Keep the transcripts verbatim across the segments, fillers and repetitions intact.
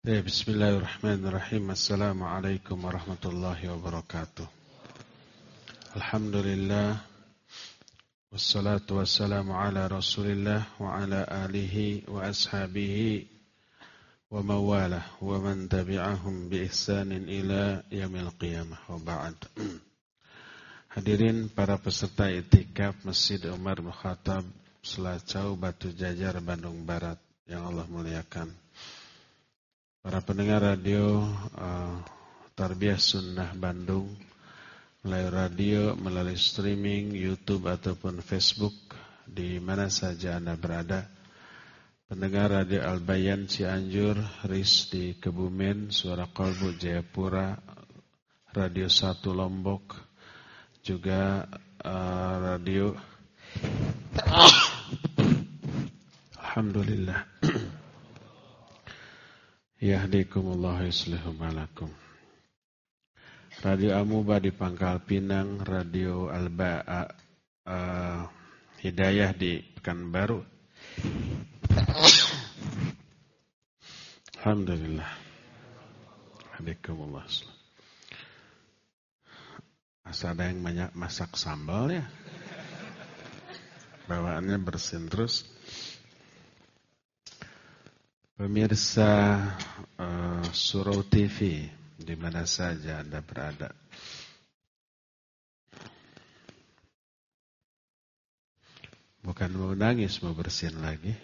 Ya, bismillahirrahmanirrahim. Assalamualaikum warahmatullahi wabarakatuh. Alhamdulillah. Wassalatu wassalamu ala rasulillah wa ala alihi wa ashabihi wa mawalah wa man tabi'ahum bi ihsanin ila yaumil qiyamah wa ba'd. Hadirin para peserta i'tikaf Masjid Umar bin Khattab Selacau Batu Jajar Bandung Barat yang Allah muliakan. Para pendengar radio uh, Tarbiyah Sunnah Bandung, melalui radio, melalui streaming, YouTube ataupun Facebook, di mana saja Anda berada. Pendengar radio Al-Bayan Cianjur, R I S di Kebumen, Suara Kolbu Jayapura, Radio satu Lombok, juga uh, radio Alhamdulillah. Yahdikumullah yuslihu malakum. Radio Amuba di Pangkal Pinang, Radio Alba uh, uh, Hidayah di Pekanbaru. Alhamdulillah. Yahdikumullah. Masa ada yang banyak masak sambal ya? Bawaannya bersin terus. Pemirsa uh, Surau T V, di mana saja Anda berada. Bukan mau nangis, mau bersin lagi.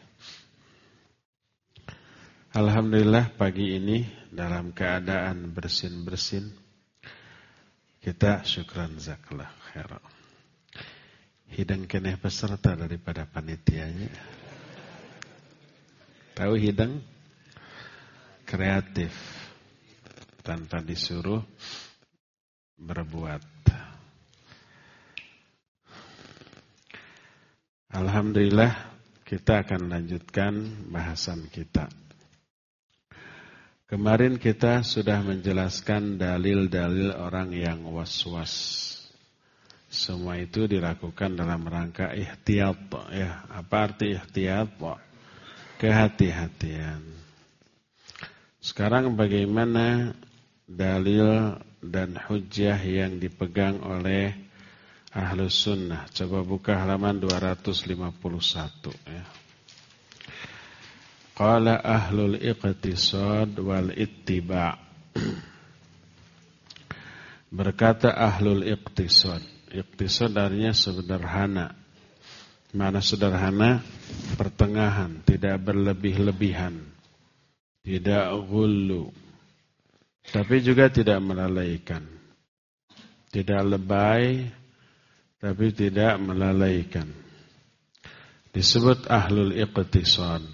Alhamdulillah pagi ini dalam keadaan bersin-bersin. Kita syukran zakallah khairan. Hidang keneh peserta daripada panitianya. Tahu hidang? Kreatif. Tanpa disuruh berbuat. Alhamdulillah kita akan lanjutkan bahasan kita. Kemarin kita sudah menjelaskan dalil-dalil orang yang was-was. Semua itu dilakukan dalam rangka ihtiyat. Ya, apa arti ihtiyat? Kehati-hatian. Sekarang bagaimana dalil dan hujjah yang dipegang oleh Ahlus Sunnah? Coba buka halaman dua ratus lima puluh satu ya. Qala ahlul iqtisad wal ittiba'. Berkata ahlul iqtisad. Iqtisad artinya sederhana. Mana sederhana? Pertengahan, tidak berlebih-lebihan, tidak ghullu, tapi juga tidak melalaikan, tidak lebay, tapi tidak melalaikan. Disebut ahlul iqtisad.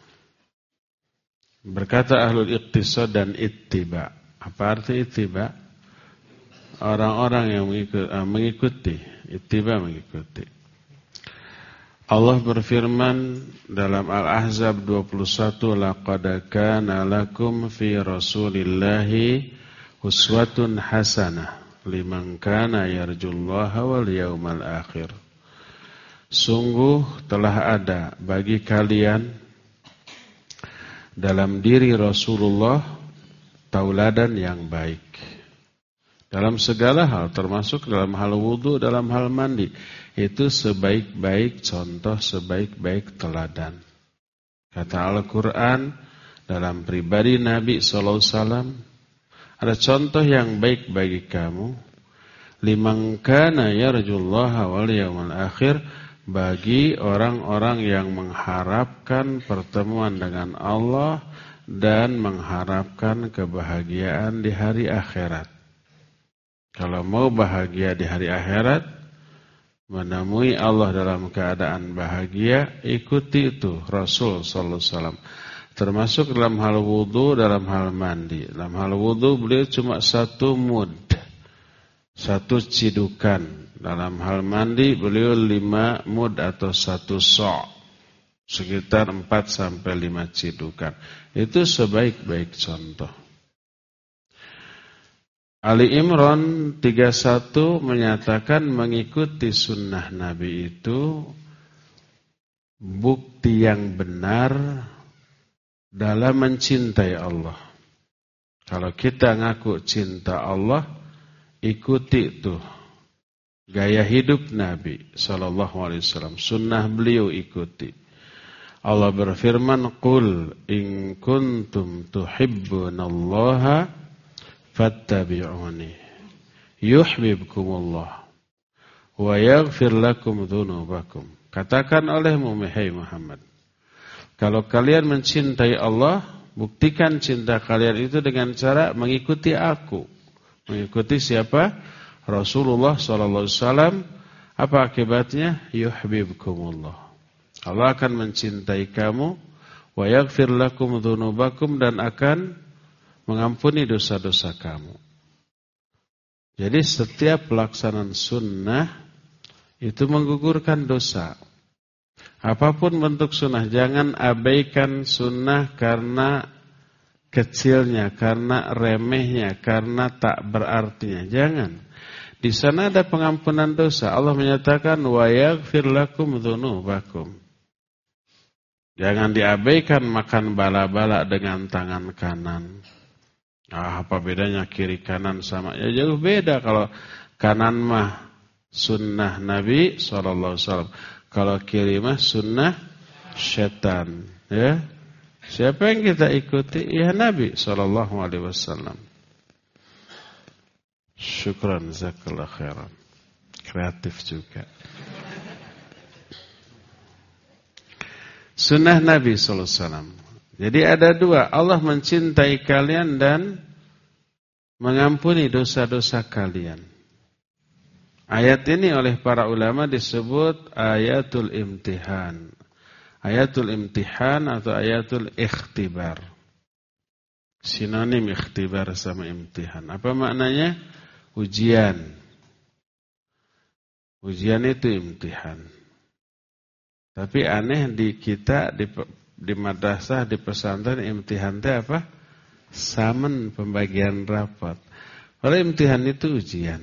Berkata ahlul iqtisad dan ittiba. Apa arti ittiba? Orang-orang yang mengikuti. Ittiba mengikuti. Allah berfirman dalam Al-Ahzab dua puluh satu, laqad kana lakum fi Rasulillahi uswatun hasanah liman kana yarjullaha wal yaumal akhir. Sungguh telah ada bagi kalian dalam diri Rasulullah tauladan yang baik. Dalam segala hal, termasuk dalam hal wudu, dalam hal mandi. Itu sebaik-baik contoh, sebaik-baik teladan. Kata Al-Quran, dalam pribadi Nabi shallallahu alaihi wasallam, ada contoh yang baik bagi kamu. Liman kana yarjullaha wal yawmal akhir, bagi orang-orang yang mengharapkan pertemuan dengan Allah dan mengharapkan kebahagiaan di hari akhirat. Kalau mau bahagia di hari akhirat, menemui Allah dalam keadaan bahagia, ikuti itu Rasul sallallahu alaihi wasallam. Termasuk dalam hal wudu, dalam hal mandi. Dalam hal wudu beliau cuma satu mud, satu cidukan. Dalam hal mandi beliau lima mud atau satu so', sekitar empat sampai lima cidukan. Itu sebaik-baik contoh. Ali Imran tiga puluh satu menyatakan mengikuti sunnah Nabi itu bukti yang benar dalam mencintai Allah. Kalau kita ngaku cinta Allah, ikuti tuh gaya hidup Nabi sallallahu alaihi wasallam, sunnah beliau ikuti. Allah berfirman, "Qul in kuntum tuhibbunallaha fattabi'uni yuhibbukumullah wa yaghfir lakum dzunubakum." Katakan olehmu hai Muhammad, kalau kalian mencintai Allah, buktikan cinta kalian itu dengan cara mengikuti aku. Mengikuti siapa? Rasulullah sallallahu alaihi wasallam. Apa akibatnya? Yuhibbukumullah. Allah akan mencintai kamu, wa yaghfir lakum dzunubakum, dan akan mengampuni dosa-dosa kamu. Jadi setiap pelaksanaan sunnah itu menggugurkan dosa. Apapun bentuk sunnah, jangan abaikan sunnah karena kecilnya, karena remehnya, karena tak berartinya. Jangan. Di sana ada pengampunan dosa. Allah menyatakan wa yaghfir lakum dzunubakum. Jangan diabaikan makan bala-bala dengan tangan kanan. Ah, apa bedanya kiri kanan sama? Ya jauh beda. Kalau kanan mah sunnah Nabi sallallahu alaihi wasallam. Kalau kiri mah sunnah syaitan. Ya. Siapa yang kita ikuti? Ya Nabi sallallahu alaihi wasallam. Syukran, jazakallahu khairan. Kreatif juga. Sunnah Nabi sallallahu alaihi wasallam. Jadi ada dua, Allah mencintai kalian dan mengampuni dosa-dosa kalian. Ayat ini oleh para ulama disebut ayatul imtihan. Ayatul imtihan atau ayatul ikhtibar. Sinonim ikhtibar sama imtihan. Apa maknanya? Ujian. Ujian itu imtihan. Tapi aneh di kita, di, di madrasah, di pesantren, imtihan itu apa? Samen, pembagian rapat. Kalau imtihan itu ujian.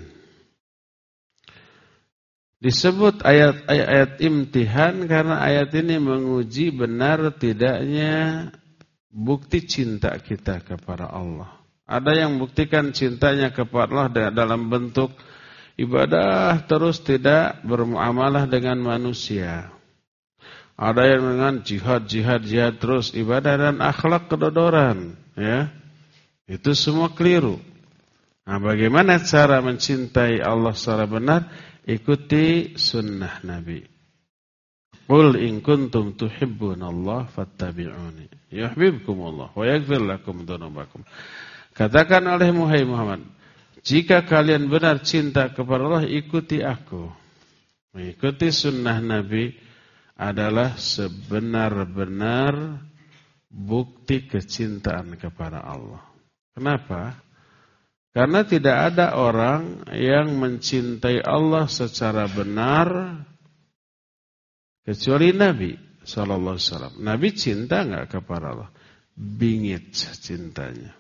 Disebut ayat-ayat imtihan karena ayat ini menguji benar tidaknya bukti cinta kita kepada Allah. Ada yang buktikan cintanya kepada Allah dalam bentuk ibadah terus tidak bermuamalah dengan manusia. Ada yang dengan jihad, jihad, jihad terus ibadah dan akhlak kedodoran, ya. Itu semua keliru. Nah, bagaimana cara mencintai Allah secara benar? Ikuti sunnah Nabi. Qul in kuntum tuhibbunallaha fattabi'uni yuhibbukumullah wa yaghfir lakum dzunubakum. Katakan oleh Muhammad, jika kalian benar cinta kepada Allah, ikuti aku. Mengikuti sunnah Nabi adalah sebenar-benar bukti kecintaan kepada Allah. Kenapa? Karena tidak ada orang yang mencintai Allah secara benar kecuali Nabi sallallahu alaihi wasallam. Nabi cinta enggak kepada Allah? Bingit cintanya.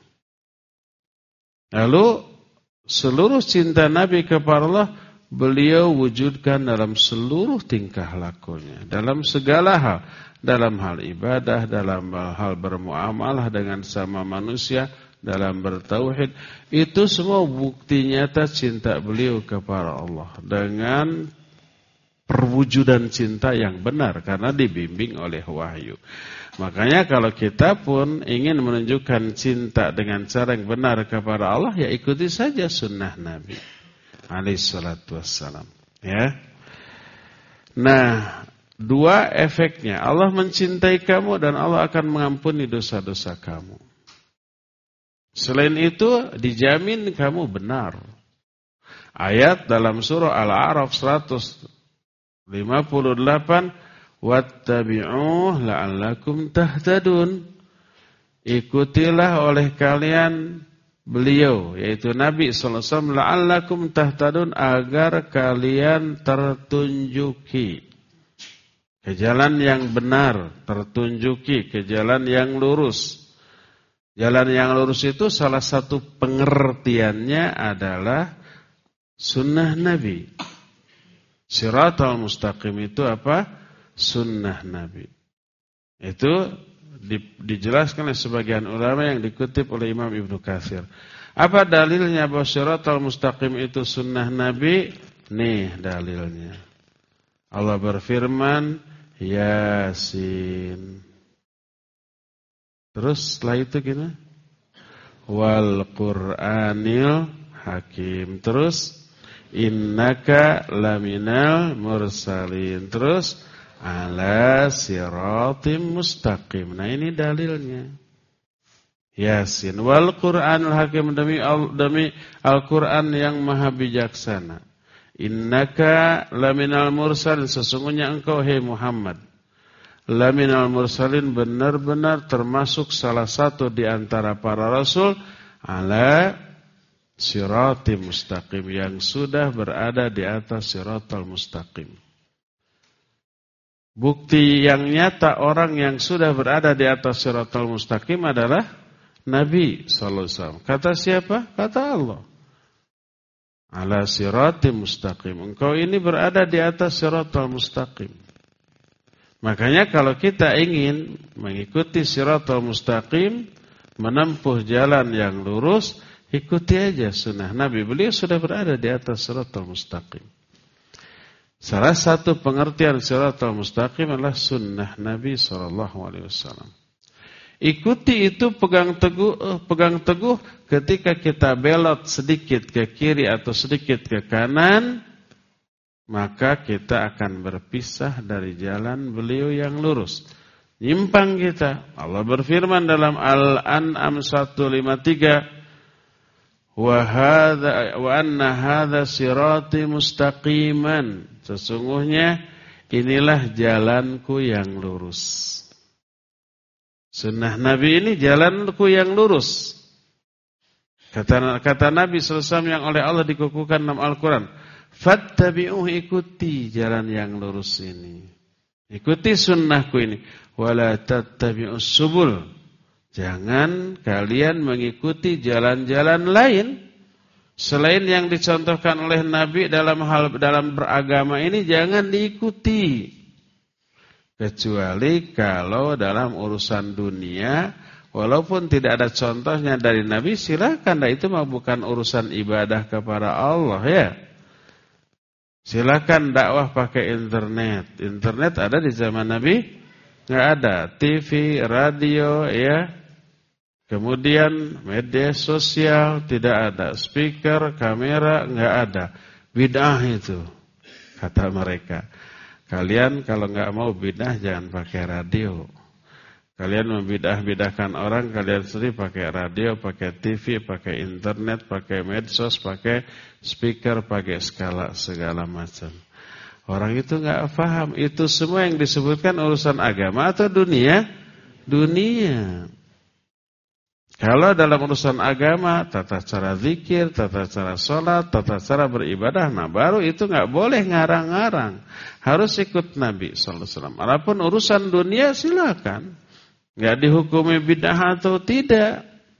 Lalu seluruh cinta Nabi kepada Allah beliau wujudkan dalam seluruh tingkah lakunya, dalam segala hal, dalam hal ibadah, dalam hal bermuamalah dengan sama manusia, dalam bertauhid. Itu semua bukti nyata cinta beliau kepada Allah dengan perwujudan cinta yang benar karena dibimbing oleh wahyu. Makanya kalau kita pun ingin menunjukkan cinta dengan cara yang benar kepada Allah, ya ikuti saja sunnah Nabi alaihi salatu wassalam, ya. Nah, dua efeknya, Allah mencintai kamu dan Allah akan mengampuni dosa-dosa kamu. Selain itu dijamin kamu benar. Ayat dalam surah Al-A'raf seratus lima puluh delapan, wattabi'uh la'allakum tahtadun. Ikutilah oleh kalian beliau, yaitu Nabi sallallahu alaihi wasallam, la'allakum tahtadun, agar kalian tertunjuki ke jalan yang benar, tertunjuki ke jalan yang lurus. Jalan yang lurus itu salah satu pengertiannya adalah sunnah Nabi. Siratal mustaqim itu apa? Sunnah Nabi. Itu Di, dijelaskan oleh sebagian ulama yang dikutip oleh Imam Ibnu Katsir. Apa dalilnya bahwa Shiratal Mustaqim itu sunnah Nabi? Nih dalilnya. Allah berfirman, Yasin. Terus setelah itu gimana? Wal Qur'anil Hakim. Terus innaka laminal mursalin. Terus ala siratim mustaqim. Nah ini dalilnya. Yasin. Wal Qur'anil Hakim, demi, demi Al-Quran yang maha bijaksana. Innaka laminal mursalin. Sesungguhnya engkau, hei Muhammad, laminal mursalin, benar-benar termasuk salah satu di antara para rasul, ala siratim mustaqim, yang sudah berada di atas siratal mustaqim. Bukti yang nyata orang yang sudah berada di atas siratal mustaqim adalah Nabi sallallahu alaihi wasallam. Kata siapa? Kata Allah. Ala siratim mustaqim. Engkau ini berada di atas siratal mustaqim. Makanya kalau kita ingin mengikuti siratal mustaqim, menempuh jalan yang lurus, ikuti aja sunnah Nabi. Beliau sudah berada di atas siratal mustaqim. Salah satu pengertian siratal mustaqim adalah sunnah Nabi sallallahu alaihi wasallam. Ikuti itu, pegang teguh, pegang teguh ketika kita belot sedikit ke kiri atau sedikit ke kanan, maka kita akan berpisah dari jalan beliau yang lurus. Nyimpang kita. Allah berfirman dalam Al-An'am seratus lima puluh tiga, wa hadza wa anna hadza sirati mustaqiman. Sesungguhnya inilah jalanku yang lurus. Sunnah Nabi ini jalanku yang lurus. Kata, kata Nabi sallallahu alaihi wasallam yang oleh Allah dikukuhkan dalam Al-Quran, fattabi'uh, ikuti jalan yang lurus ini. Ikuti sunnahku ini. Wala tattabi'us subul. Jangan kalian mengikuti jalan-jalan lain selain yang dicontohkan oleh Nabi dalam hal dalam beragama ini, jangan diikuti. Kecuali kalau dalam urusan dunia, walaupun tidak ada contohnya dari Nabi, silakan. Nah, itu mah bukan urusan ibadah kepada Allah ya. Silakan dakwah pakai internet. Internet ada di zaman Nabi? Nggak ada. T V, radio, ya. Kemudian media sosial tidak ada. Speaker, kamera nggak ada. Bid'ah itu, kata mereka. Kalian kalau nggak mau bid'ah jangan pakai radio. Kalian membidah-bidahkan orang, kalian sendiri pakai radio, pakai T V, pakai internet, pakai medsos, pakai speaker, pakai skala segala macam. Orang itu nggak paham. Itu semua yang disebutkan urusan agama atau dunia? Dunia. Kalau dalam urusan agama, tata cara zikir, tata cara sholat, tata cara beribadah, nah baru itu nggak boleh ngarang-ngarang. Harus ikut Nabi sallallahu alaihi wasallam. Adapun urusan dunia silakan. Nggak dihukumi bid'ah atau tidak.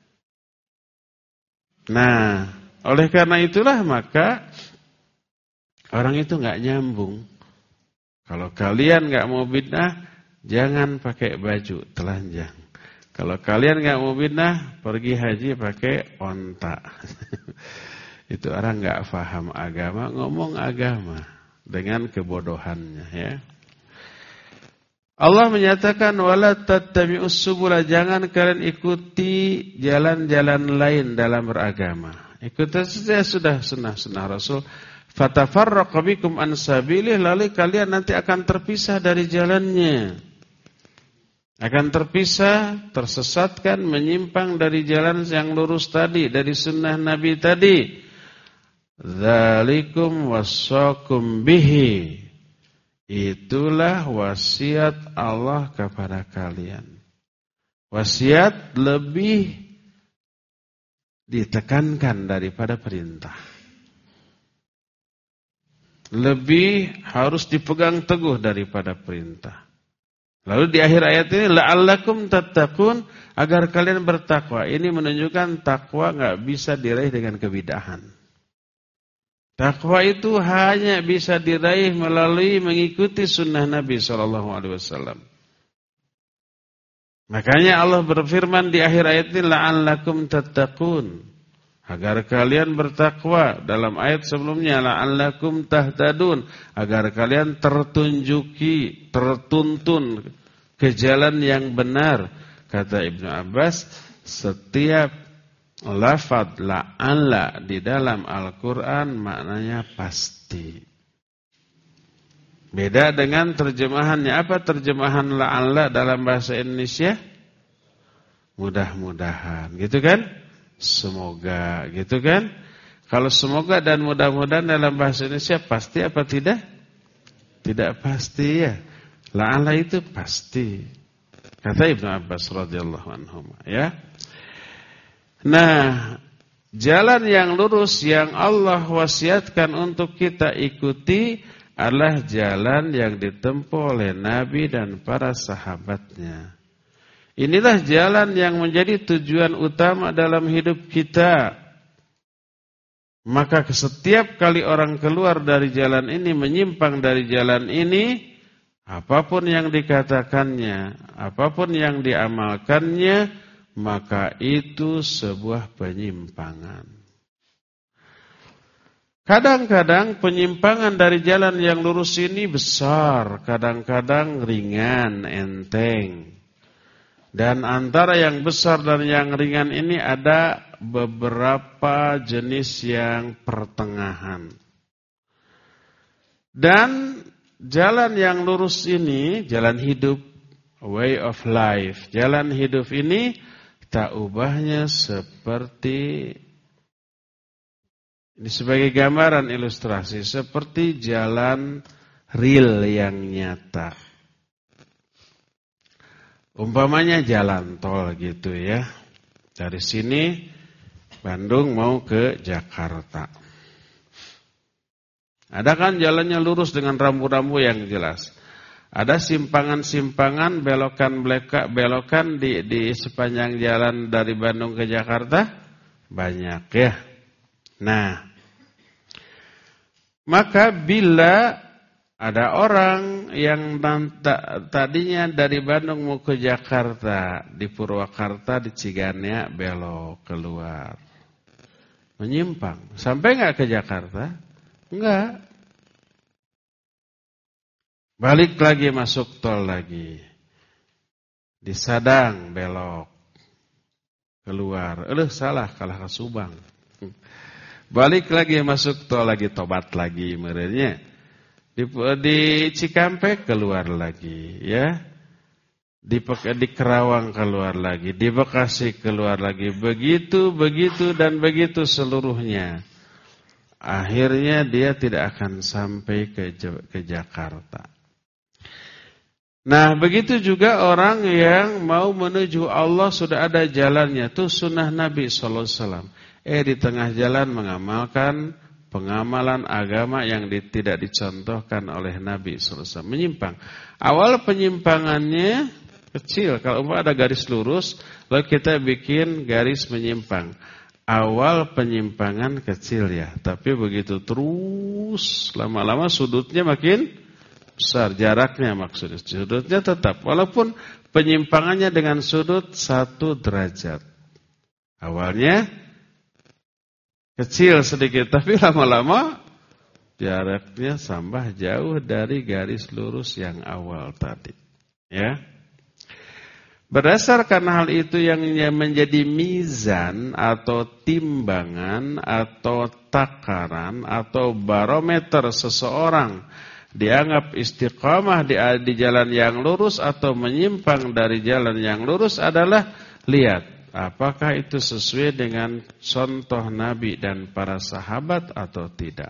Nah, oleh karena itulah maka orang itu nggak nyambung. Kalau kalian nggak mau bid'ah, jangan pakai baju telanjang. Kalau kalian nggak mau bid'ah, pergi haji pakai onta. Itu orang nggak paham agama, ngomong agama dengan kebodohannya ya. Allah menyatakan wala tattabi'us subula, jangan kalian ikuti jalan-jalan lain dalam beragama. Ikuti saja sudah sunnah-sunnah Rasul. Fatafarraqu bikum an sabilih, lalu kalian nanti akan terpisah dari jalannya. Akan terpisah, tersesatkan, menyimpang dari jalan yang lurus tadi, dari sunnah Nabi tadi. Dzalikum wassakum bihi. Itulah wasiat Allah kepada kalian. Wasiat lebih ditekankan daripada perintah. Lebih harus dipegang teguh daripada perintah. Lalu di akhir ayat ini, la'allakum tattaqun, agar kalian bertakwa. Ini menunjukkan takwa enggak bisa diraih dengan kebidahan. Takwa itu hanya bisa diraih melalui mengikuti sunnah Nabi shallallahu alaihi wasallam. Makanya Allah berfirman di akhir ayat ini, la'allakum tattaqun, agar kalian bertakwa. Dalam ayat sebelumnya, la'allakum tahtadun, agar kalian tertunjuki, tertuntun ke jalan yang benar. Kata Ibnu Abbas, setiap lafaz la'alla di dalam Al-Quran maknanya pasti. Beda dengan terjemahannya. Apa terjemahan la'alla dalam bahasa Indonesia? Mudah-mudahan, gitu kan? Semoga, gitu kan? Kalau semoga dan mudah-mudahan dalam bahasa Indonesia pasti apa tidak? Tidak pasti ya. La'alla itu pasti. Kata Ibnu Abbas radhiyallahu anhu, ya. Nah, jalan yang lurus yang Allah wasiatkan untuk kita ikuti adalah jalan yang ditempuh oleh Nabi dan para sahabatnya. Inilah jalan yang menjadi tujuan utama dalam hidup kita. Maka setiap kali orang keluar dari jalan ini, menyimpang dari jalan ini, apapun yang dikatakannya, apapun yang diamalkannya, maka itu sebuah penyimpangan. Kadang-kadang penyimpangan dari jalan yang lurus ini besar, kadang-kadang ringan, enteng. Dan antara yang besar dan yang ringan ini ada beberapa jenis yang pertengahan. Dan jalan yang lurus ini, jalan hidup, way of life, jalan hidup ini tak ubahnya seperti, ini sebagai gambaran ilustrasi, seperti jalan real yang nyata. Umpamanya jalan tol gitu ya. Dari sini Bandung mau ke Jakarta. Ada kan jalannya lurus dengan rambu-rambu yang jelas. Ada simpangan-simpangan, belokan-belokan di, di sepanjang jalan dari Bandung ke Jakarta. Banyak ya. Nah, maka bila ada orang yang tadinya dari Bandung mau ke Jakarta, di Purwakarta, di Ciganea, belok keluar, menyimpang, sampai nggak ke Jakarta? Enggak. Balik lagi masuk tol lagi, di Sadang belok keluar, eh salah kalah ke Subang. Balik lagi masuk tol lagi, tobat lagi merenya. Di, di Cikampek keluar lagi ya. Di, di Kerawang keluar lagi, di Bekasi keluar lagi. Begitu, begitu dan begitu seluruhnya. Akhirnya dia tidak akan sampai ke, ke Jakarta. Nah, begitu juga orang yang mau menuju Allah sudah ada jalannya. Itu sunnah Nabi shallallahu alaihi wasallam. Eh di tengah jalan mengamalkan pengamalan agama yang di, tidak dicontohkan oleh Nabi shallallahu alaihi wasallam. Menyimpang. Awal penyimpangannya kecil. Kalau ada garis lurus, lalu kita bikin garis menyimpang. Awal penyimpangan kecil ya. Tapi begitu terus, lama-lama sudutnya makin besar. Jaraknya maksudnya. Sudutnya tetap. Walaupun penyimpangannya dengan sudut satu derajat. Awalnya kecil sedikit, tapi lama-lama jaraknya tambah jauh dari garis lurus yang awal tadi. Ya. Berdasarkan hal itu yang menjadi mizan atau timbangan atau takaran atau barometer seseorang dianggap istiqamah di, di jalan yang lurus atau menyimpang dari jalan yang lurus adalah lihat. Apakah itu sesuai dengan contoh Nabi dan para sahabat atau tidak?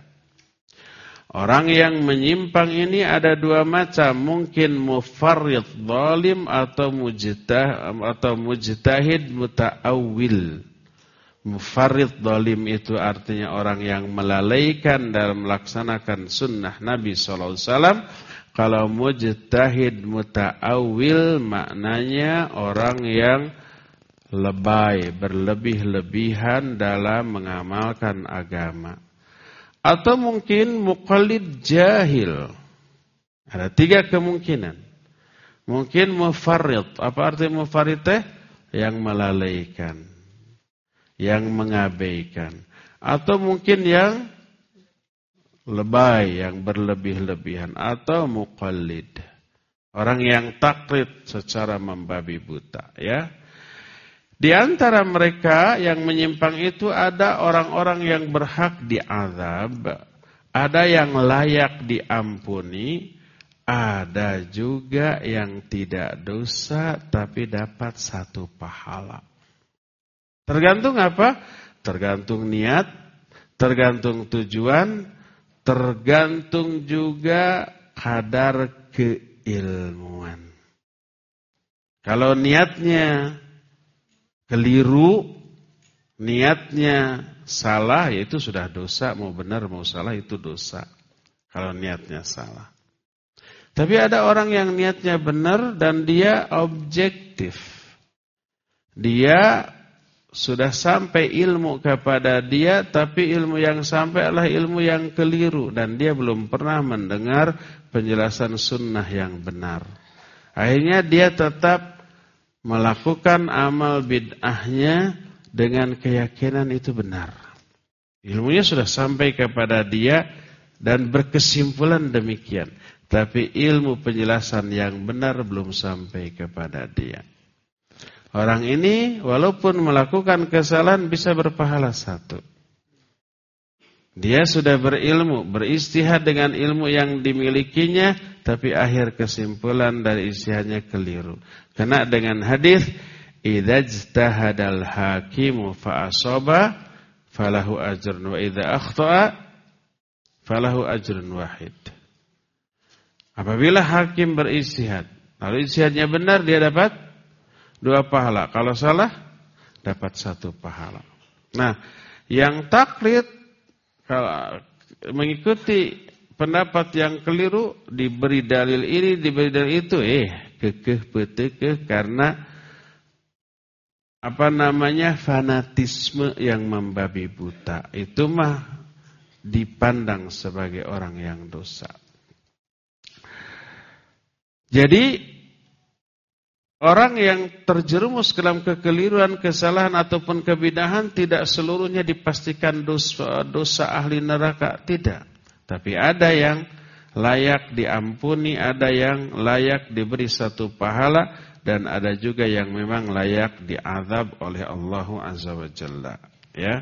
Orang yang menyimpang ini ada dua macam, mungkin mufarrid zalim atau mujtah atau mujtahid muta'awwil. Mufarrid zalim itu artinya orang yang melalaikan dalam melaksanakan sunnah Nabi shallallahu alaihi wasallam. Kalau mujtahid muta'awwil maknanya orang yang lebay, berlebih-lebihan dalam mengamalkan agama. Atau mungkin muqallid jahil. Ada tiga kemungkinan. Mungkin mufarrid. Apa arti mufarrid teh? Yang melalaikan, yang mengabaikan. Atau mungkin yang lebay, yang berlebih-lebihan. Atau muqallid, orang yang taklid secara membabi buta. Ya. Di antara mereka yang menyimpang itu ada orang-orang yang berhak diazab, ada yang layak diampuni, ada juga yang tidak dosa tapi dapat satu pahala. Tergantung apa? Tergantung niat, tergantung tujuan, tergantung juga kadar keilmuan. Kalau niatnya keliru, niatnya salah, yaitu sudah dosa. Mau benar mau salah itu dosa kalau niatnya salah. Tapi ada orang yang niatnya benar dan dia objektif. Dia sudah sampai ilmu kepada dia, tapi ilmu yang sampai adalah ilmu yang keliru. Dan dia belum pernah mendengar penjelasan sunnah yang benar. Akhirnya dia tetap melakukan amal bid'ahnya dengan keyakinan itu benar. Ilmunya sudah sampai kepada dia dan berkesimpulan demikian. Tapi ilmu penjelasan yang benar belum sampai kepada dia. Orang ini walaupun melakukan kesalahan bisa berpahala satu. Dia sudah berilmu, beristihad dengan ilmu yang dimilikinya, tapi akhir kesimpulan dari istihadnya keliru. Kena dengan hadis, idza ijtahadal hakimu fa asaba falahu ajrun wa idza akhta'a falahu ajrun wahid. Apabila hakim beristihad, lalu istihadnya benar, dia dapat dua pahala. Kalau salah, dapat satu pahala. Nah, yang taklid kalau mengikuti pendapat yang keliru, diberi dalil ini, diberi dalil itu, eh kekeh petekeh karena apa namanya fanatisme yang membabi buta. Itu mah dipandang sebagai orang yang dosa. Jadi orang yang terjerumus dalam kekeliruan, kesalahan ataupun kebidahan tidak seluruhnya dipastikan dosa, dosa ahli neraka, tidak. Tapi ada yang layak diampuni, ada yang layak diberi satu pahala, dan ada juga yang memang layak diazab oleh Allah Azza wa Jalla. Ya.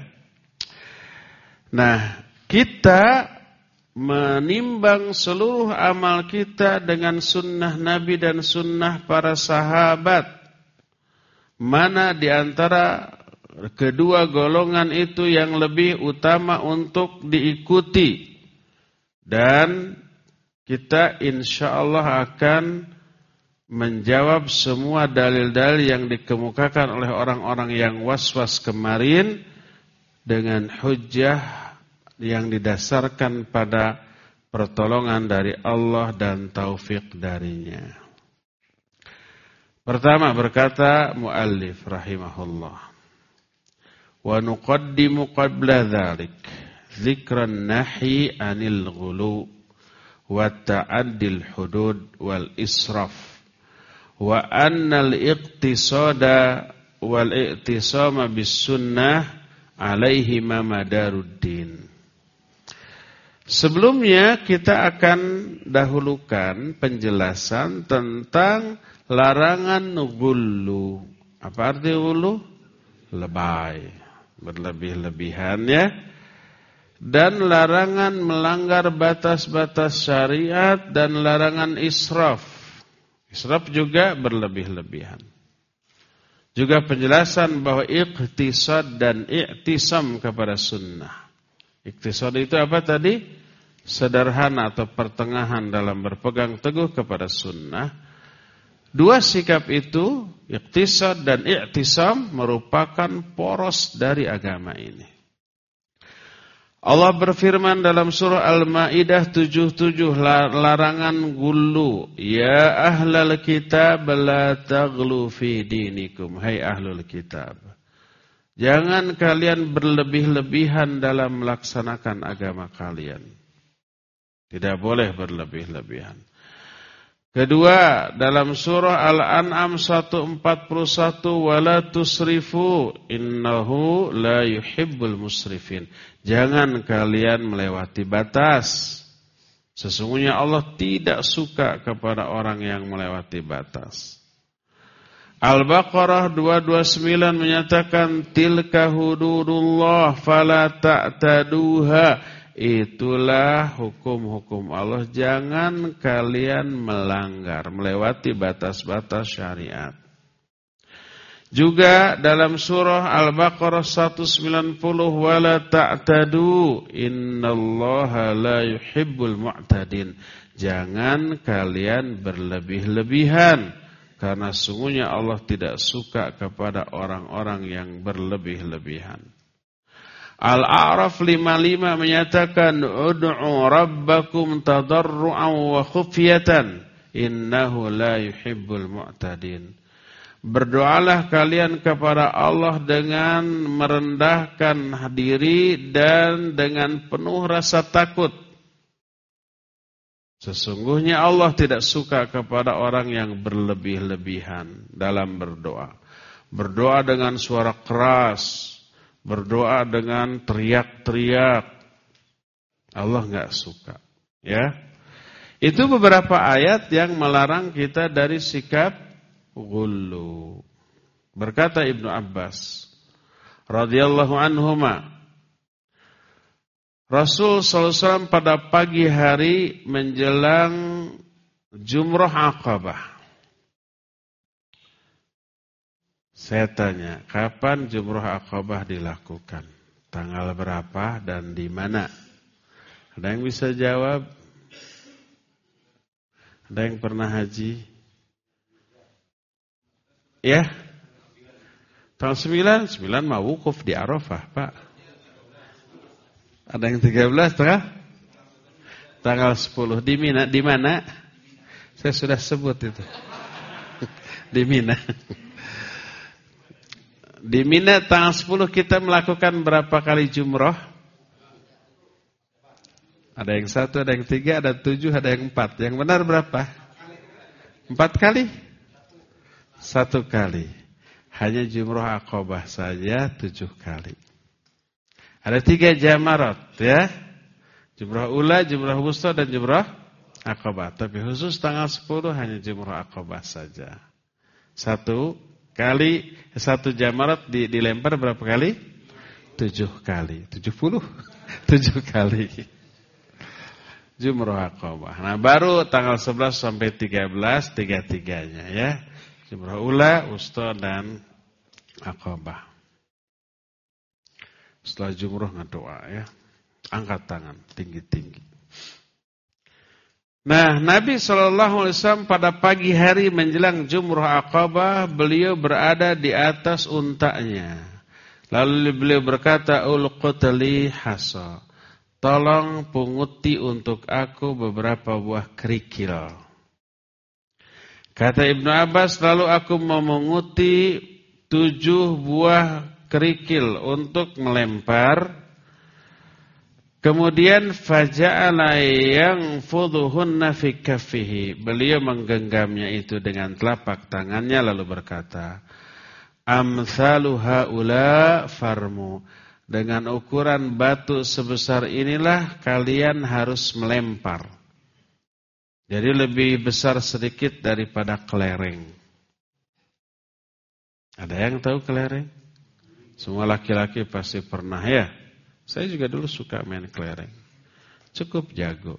Nah, kita menimbang seluruh amal kita dengan sunnah Nabi dan sunnah para sahabat. Mana di antara kedua golongan itu yang lebih utama untuk diikuti. Dan kita insya Allah akan menjawab semua dalil-dalil yang dikemukakan oleh orang-orang yang was-was kemarin dengan hujjah yang didasarkan pada pertolongan dari Allah dan taufik darinya. Pertama berkata muallif rahimahullah, wa nuqaddimu qabla dzalik dzikran nahi anil ghulu wa ta'addil hudud wal israf wa annal iqtisada wal i'tisama bis sunnah alaihi madaruddin. Sebelumnya kita akan dahulukan penjelasan tentang larangan ghullu. Apa arti ghullu? Lebay, berlebih-lebihan ya. Dan larangan melanggar batas-batas syariat dan larangan israf. Israf juga berlebih-lebihan. Juga penjelasan bahwa iqtisad dan i'tisam kepada sunnah. Iqtisad itu apa tadi? Sederhana atau pertengahan dalam berpegang teguh kepada sunnah. Dua sikap itu, iqtisad dan i'tisam, merupakan poros dari agama ini. Allah berfirman dalam surah Al-Maidah tujuh puluh tujuh, larangan ghullu. Ya ahlal kitab la taghlu fi dinikum. Hai ahlul kitab, jangan kalian berlebih-lebihan dalam melaksanakan agama kalian. Tidak boleh berlebih-lebihan. Kedua, dalam surah Al-An'am seratus empat puluh satu, wala tusrifu innahu la yuhibbul musrifin. Jangan kalian melewati batas. Sesungguhnya Allah tidak suka kepada orang yang melewati batas. Al-Baqarah dua ratus dua puluh sembilan menyatakan tilka hududullah fala ta'taduha. Itulah hukum-hukum Allah, jangan kalian melanggar, melewati batas-batas syariat. Juga dalam surah Al-Baqarah seratus sembilan puluh, wala ta'tadu innallaha la yuhibbul mu'tadin. Jangan kalian berlebih-lebihan, karena sungguhnya Allah tidak suka kepada orang-orang yang berlebih-lebihan. Al-A'raf lima puluh lima menyatakan ud'u rabbakum tadarru'an wa khufyatan innahu la yuhibbul mu'tadin. Berdoalah kalian kepada Allah dengan merendahkan diri dan dengan penuh rasa takut. Sesungguhnya Allah tidak suka kepada orang yang berlebih-lebihan dalam berdoa. Berdoa dengan suara keras, berdoa dengan teriak-teriak, Allah enggak suka. Ya, itu beberapa ayat yang melarang kita dari sikap ghullu. Berkata Ibnu Abbas radhiyallahu anhuma, Rasul sallallahu alaihi wasallam pada pagi hari menjelang Jumrah Aqabah. Saya tanya, kapan Jumrah Aqabah dilakukan? Tanggal berapa dan di mana? Ada yang bisa jawab? Ada yang pernah haji? Ya? Tanggal sembilan? sembilan mah wukuf di Arafah, Pak. Ada yang tiga belas, tanggal? Tanggal sepuluh di Mina. Di mana? Saya sudah sebut itu. Di Mina. Di Mina tanggal sepuluh kita melakukan berapa kali jumrah? Ada yang satu, ada yang tiga, ada tujuh, ada yang empat. Yang benar berapa? Empat kali? Satu kali. Hanya jumrah Aqabah saja tujuh kali. Ada tiga jamarat, ya. Jumrah ula, jumrah wusta, dan jumrah Aqabah. Tapi khusus tanggal sepuluh hanya jumrah Aqabah saja. Satu kali, satu jamarat dilempar berapa kali? Tujuh kali. Tujuh puluh? Tujuh kali. Jumrah Aqabah. Nah baru tanggal sebelas sampai tiga belas, tiga-tiganya ya. Jumrah ula, wusta, dan Aqabah. Setelah jumrah ngedoa ya. Angkat tangan tinggi-tinggi. Nah, Nabi shallallahu alaihi wasallam pada pagi hari menjelang Jumrah Aqabah, beliau berada di atas untanya. Lalu beliau berkata, ulqutli hasa. Tolong punguti untuk aku beberapa buah kerikil. Kata Ibnu Abbas, lalu aku memunguti tujuh buah kerikil untuk melempar. Kemudian faja'ala yanfudhuhunna fi kaffihi. Beliau menggenggamnya itu dengan telapak tangannya lalu berkata, amsalu haula farmu. Dengan ukuran batu sebesar inilah kalian harus melempar. Jadi lebih besar sedikit daripada kelereng. Ada yang tahu kelereng? Semua laki-laki pasti pernah ya. Saya juga dulu suka main kelereng. Cukup jago.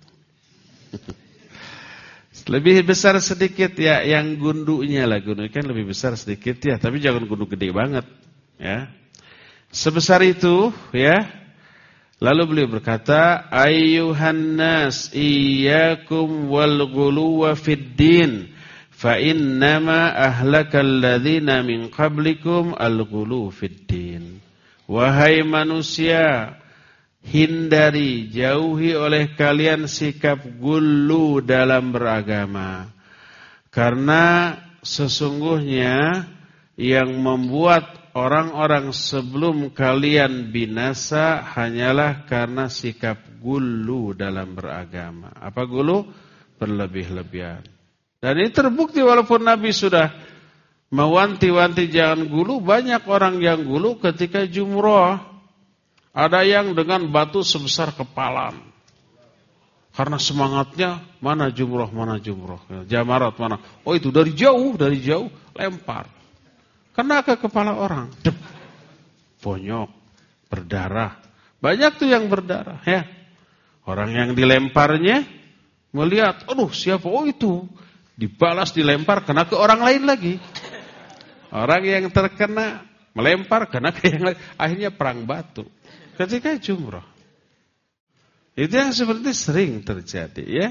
Lebih besar sedikit ya, yang gundunya lah. Gundu kan lebih besar sedikit ya, tapi jangan gundu gede banget ya. Sebesar itu ya. Lalu beliau berkata, ayyuhan nas iyyakum wal ghuluwa fid din fa innama ahlakal ladzina min qablikum al ghulu fid din. Wahai manusia, hindari, jauhi oleh kalian sikap gulu dalam beragama. Karena sesungguhnya yang membuat orang-orang sebelum kalian binasa hanyalah karena sikap gulu dalam beragama. Apa gulu? Berlebih-lebihan. Dan ini terbukti walaupun Nabi sudah mewanti-wanti jangan gulu, banyak orang yang gulu ketika jumroh. Ada yang dengan batu sebesar kepalan. Karena semangatnya, mana jumroh, mana jumroh. Jamarat mana. Oh itu dari jauh, dari jauh, lempar. Kena ke kepala orang. Dep. Bonyok, berdarah. Banyak tuh yang berdarah. Ya. Orang yang dilemparnya, melihat, aduh siapa, oh itu. Dibalas, dilempar, kena ke orang lain lagi. Orang yang terkena, melempar, kena ke yang lain. Akhirnya perang batu. Ketika jumroh. Itu yang seperti sering terjadi ya.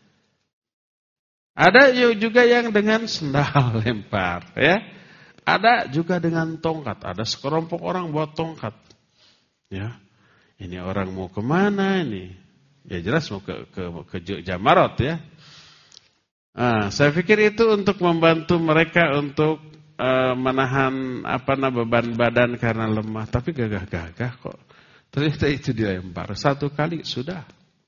Ada juga yang dengan sendal lempar ya. Ada juga dengan tongkat. Ada sekelompok orang bawa tongkat. Ya. Ini orang mau kemana ini? Ya jelas mau ke ke, ke Jamarat ya. Nah, saya pikir itu untuk membantu mereka untuk uh, menahan apa namanya beban badan karena lemah. Tapi gagah-gagah kok. Ternyata itu dilempar. Satu kali sudah.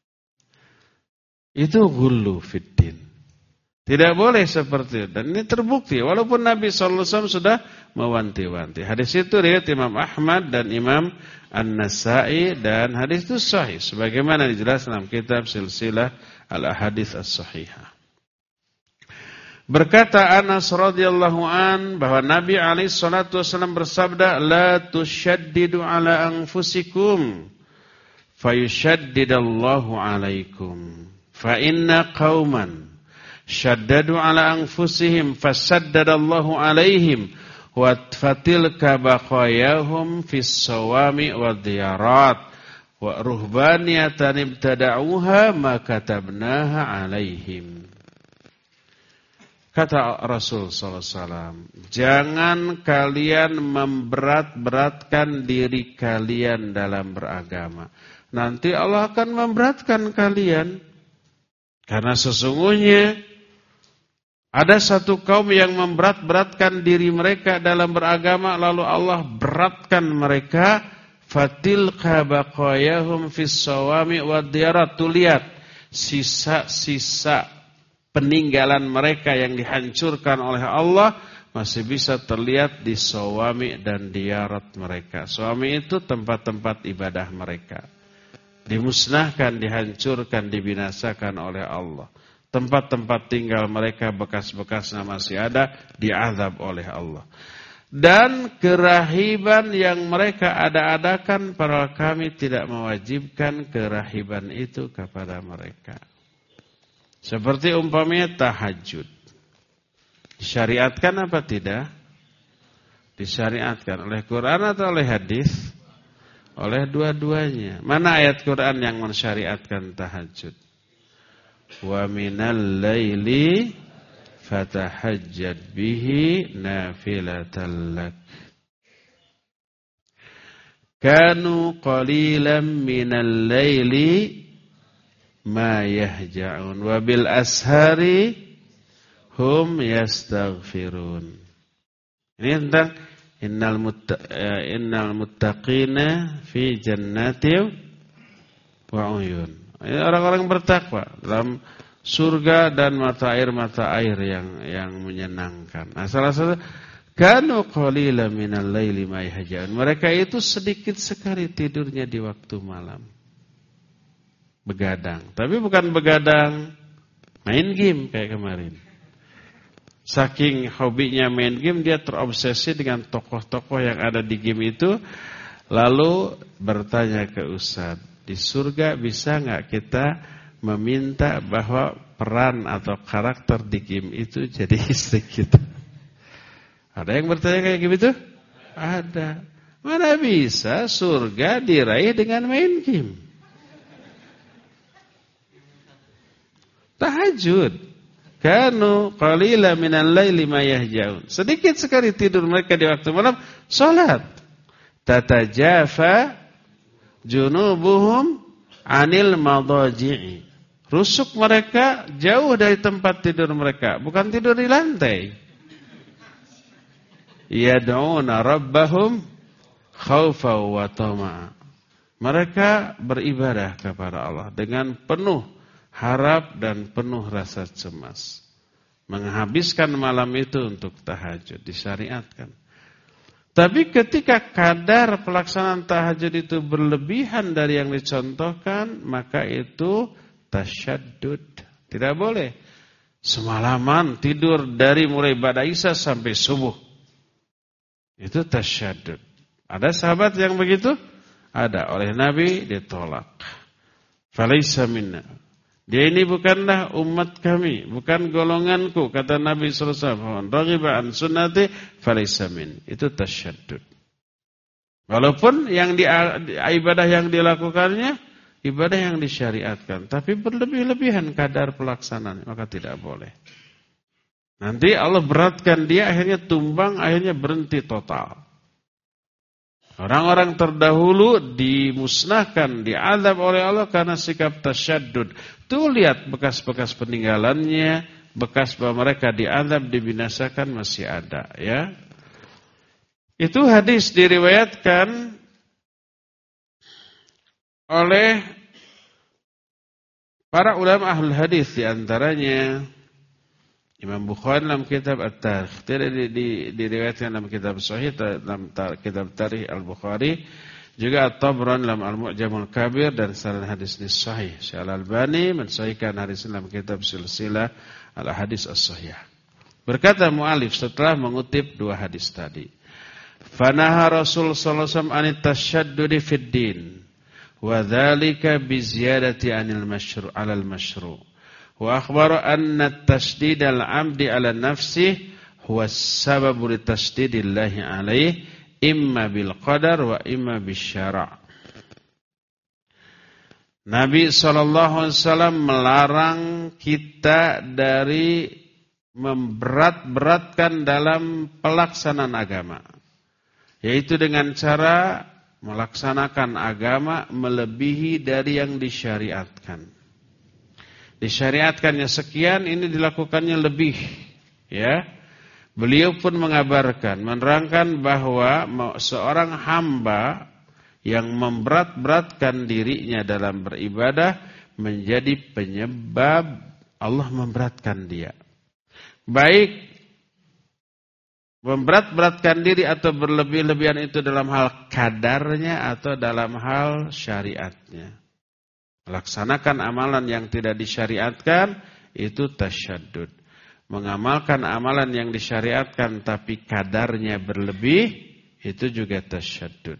Itu ghullu fiddin. Tidak boleh seperti itu. Dan ini terbukti. Walaupun Nabi shallallahu alaihi wasallam sudah mewanti-wanti. Hadis itu riwayat Imam Ahmad dan Imam An-Nasai. Dan hadis itu sahih. Sebagaimana dijelaskan dalam kitab Silsilah Al-Ahadits As-Sahihah. Berkata Anas radhiyallahu an bahwa Nabi alaihi salatu wasallam bersabda, "La tushaddidu ala anfusikum fayushaddidallahu alaikum. Fa inna qauman shaddadu ala anfusihim fasaddadallahu alaihim wa fatilka baqayahum fis sawami wad diyarat wa ruhbaniyatan ibtada'uha ma katabnaha alaihim." Kata Rasul sallallahu alaihi wasallam, jangan kalian memberat-beratkan diri kalian dalam beragama. Nanti Allah akan memberatkan kalian. Karena sesungguhnya ada satu kaum yang memberat-beratkan diri mereka dalam beragama, lalu Allah beratkan mereka. Fatilka baqayahum fis sawami wad diyarat. Tuh lihat sisa-sisa peninggalan mereka yang dihancurkan oleh Allah masih bisa terlihat di sawami dan diyarat mereka. Sawami itu tempat-tempat ibadah mereka. Dimusnahkan, dihancurkan, dibinasakan oleh Allah. Tempat-tempat tinggal mereka bekas-bekasnya masih ada, diazab oleh Allah. Dan kerahiban yang mereka ada-adakan, para kami tidak mewajibkan kerahiban itu kepada mereka. Seperti umpamanya tahajud. Disyariatkan apa tidak? Disyariatkan oleh Quran atau oleh hadis? Oleh dua-duanya. Mana ayat Quran yang mensyariatkan tahajud? Wa minal laili fatahajjad bihi nafilatan lak. Kanu qalilan minal laili ma yahja'un wa bil ashari hum yastaghfirun. Ini tentang innal mutta, innal muttaqina fi jannatin wa uyun. Ini orang-orang bertakwa dalam surga dan mata air-mata air yang yang menyenangkan. Nah, salah satu kanu qalilan minal laili ma yahja'un. Mereka itu sedikit sekali tidurnya di waktu malam. Begadang, tapi bukan begadang main game kayak kemarin. Saking hobinya main game, dia terobsesi dengan tokoh-tokoh yang ada di game itu. Lalu bertanya ke Ustaz, di surga bisa nggak kita meminta bahwa peran atau karakter di game itu jadi istri kita? Ada yang bertanya kayak gitu? Ada. Mana bisa surga diraih dengan main game? Tahajud. Kanu qalila minal laili ma yahja'un. Sedikit sekali tidur mereka di waktu malam, salat. Tatajafa junubuhum anil madaji'i. Rusuk mereka jauh dari tempat tidur mereka, bukan tidur di lantai. Yad'una rabbahum khaufa wa tama'a. Mereka beribadah kepada Allah dengan penuh harap dan penuh rasa cemas. menghabiskan malam itu untuk tahajud, disyariatkan. Tapi ketika kadar pelaksanaan tahajud itu berlebihan dari yang dicontohkan, maka itu tasyaddud. Tidak boleh. Semalaman tidur dari mulai ba'da isya sampai subuh. Itu tasyaddud. Ada sahabat yang begitu? Ada. Oleh Nabi ditolak. Falaisa minna. Dia ini bukanlah umat kami, bukan golonganku, kata Nabi sallallahu alaihi wasallam. Raghiba an sunnati falaysa min. Itu tasyaddud. Walaupun yang di, ibadah yang dilakukannya ibadah yang disyariatkan, tapi berlebih-lebihan kadar pelaksanaan, maka tidak boleh. Nanti Allah beratkan dia, akhirnya tumbang, akhirnya berhenti total. Orang-orang terdahulu dimusnahkan, diazab oleh Allah karena sikap tasyaddud. Tuh lihat bekas-bekas peninggalannya, bekas bahwa mereka diazab, dibinasakan masih ada, ya. Itu hadis diriwayatkan oleh para ulama ahlul hadis, di antaranya Imam Bukhari dalam kitab At-Tarikh, tidak di, di, diriwayatkan dalam kitab Sahih, dalam tar, kitab Tarikh Al-Bukhari, juga At-Tabrani dalam Al-Mu'jamul Kabir, dan salah hadis ini sahih. Syekh Al-Albani mensahihkan hadis dalam kitab Silsilah Al-Hadis As-Sahih. Berkata mu'alif setelah mengutip dua hadis tadi, "Fanaha Rasul sallallahu alaihi wasallam anit tasyaddudi fid din, wa dzalika bi ziyadati 'anil masyru' 'alal masyru'. Wa akhbara anna at-tashdid al-'amdi 'ala nafsihi huwa as-sababu li tasdidillahi 'alaihi imma bil qadar wa imma bis syara'." Nabi sallallahu alaihi wasallam melarang kita dari memberat-beratkan dalam pelaksanaan agama, yaitu dengan cara melaksanakan agama melebihi dari yang disyariatkan. Disyariatkannya sekian, ini dilakukannya lebih, ya. Beliau pun mengabarkan, menerangkan bahwa seorang hamba yang memberat-beratkan dirinya dalam beribadah menjadi penyebab Allah memberatkan dia. Baik memberat-beratkan diri atau berlebih-lebihan itu dalam hal kadarnya atau dalam hal syariatnya. Melaksanakan amalan yang tidak disyariatkan itu tasyaddud. Mengamalkan amalan yang disyariatkan tapi kadarnya berlebih, itu juga tasyaddud.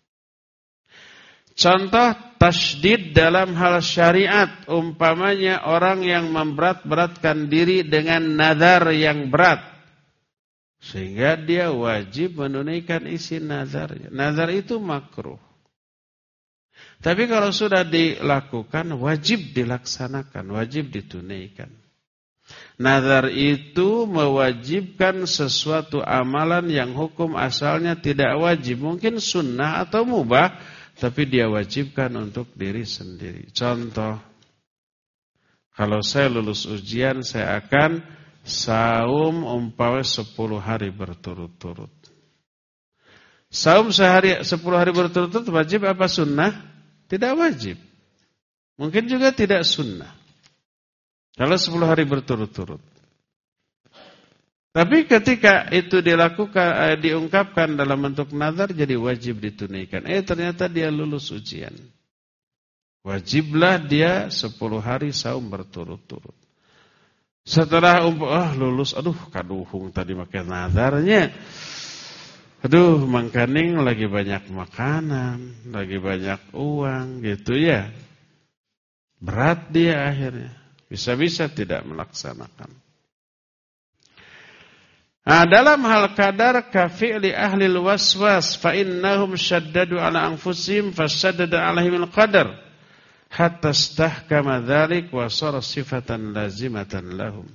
Contoh tasydid dalam hal syariat, umpamanya orang yang memberat-beratkan diri dengan nazar yang berat, sehingga dia wajib menunaikan isi nazarnya. Nazar itu makruh. Tapi kalau sudah dilakukan, wajib dilaksanakan, wajib ditunaikan. Nazar itu mewajibkan sesuatu amalan yang hukum asalnya tidak wajib. Mungkin sunnah atau mubah, tapi dia wajibkan untuk diri sendiri. Contoh, kalau saya lulus ujian, saya akan saum umpamanya sepuluh hari berturut-turut. Saum sehari sepuluh hari berturut-turut wajib apa sunnah? Tidak wajib. Mungkin juga tidak sunnah. Kalau sepuluh hari berturut-turut. Tapi ketika itu dilakukan, eh, diungkapkan dalam bentuk nazar, jadi wajib ditunaikan. Eh ternyata dia lulus ujian. Wajiblah dia sepuluh hari saum berturut-turut. Setelah oh, lulus, aduh kaduhung tadi pakai nazarnya. Aduh, mangkaning lagi banyak makanan, lagi banyak uang, gitu ya. Berat dia akhirnya. Bisa-bisa tidak melaksanakan. Nah, dalam hal kadar kafi'li ahli waswas, fa innahum syaddadu ala anfusihim fasyaddada alaihim al-qadar hatta istahkama dzalik wa sara sifatan lazimatan lahum.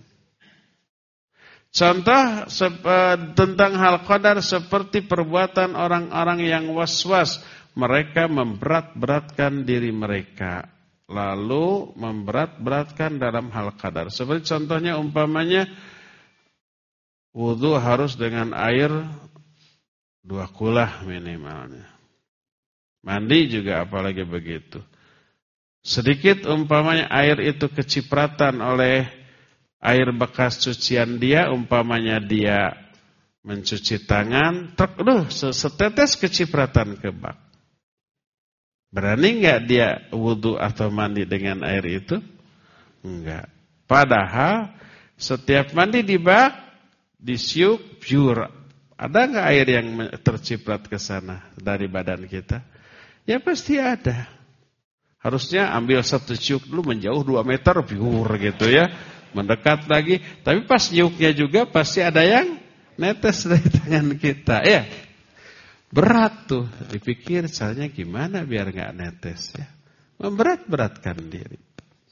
Contoh tentang hal qadar seperti perbuatan orang-orang yang was-was. Mereka memberat-beratkan diri mereka, lalu memberat-beratkan dalam hal qadar. Seperti contohnya umpamanya wudu harus dengan air dua kulah minimalnya. Mandi juga apalagi begitu. Sedikit umpamanya air itu kecipratan oleh air bekas cucian dia, umpamanya dia mencuci tangan, truk, aduh, setetes kecipratan ke bak. Berani nggak dia wudu atau mandi dengan air itu? Enggak. Padahal setiap mandi di bak, disiuk, pure. Ada nggak air yang terciprat ke sana dari badan kita? Ya pasti ada. Harusnya ambil satu ciuk dulu menjauh dua meter, pure gitu ya. Mendekat lagi. Tapi pas nyiuknya juga pasti ada yang netes dari tangan kita. Ya, berat tuh. Dipikir caranya gimana biar nggak netes ya. Memberat-beratkan diri.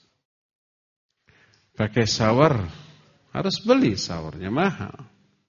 Pakai shower. Harus beli showernya mahal.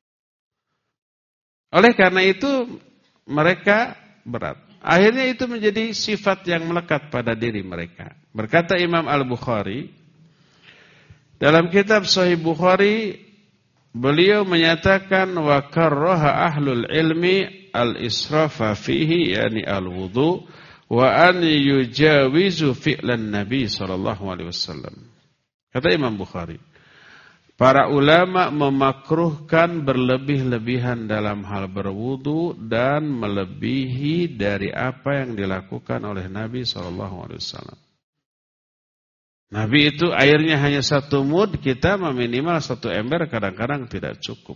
Oleh karena itu mereka berat. Akhirnya itu menjadi sifat yang melekat pada diri mereka. Berkata Imam Al-Bukhari, dalam kitab Sahih Bukhari, beliau menyatakan, wa karraha ahlul ilmi al-israfa fihi, yani al-wudu, wa an yujawizu fi'lan Nabi sallallahu alaihi wasallam. Kata Imam Bukhari, para ulama memakruhkan berlebih-lebihan dalam hal berwudu dan melebihi dari apa yang dilakukan oleh Nabi shallallahu alaihi wasallam. Nabi itu airnya hanya satu mud, kita minimal satu ember, kadang-kadang tidak cukup.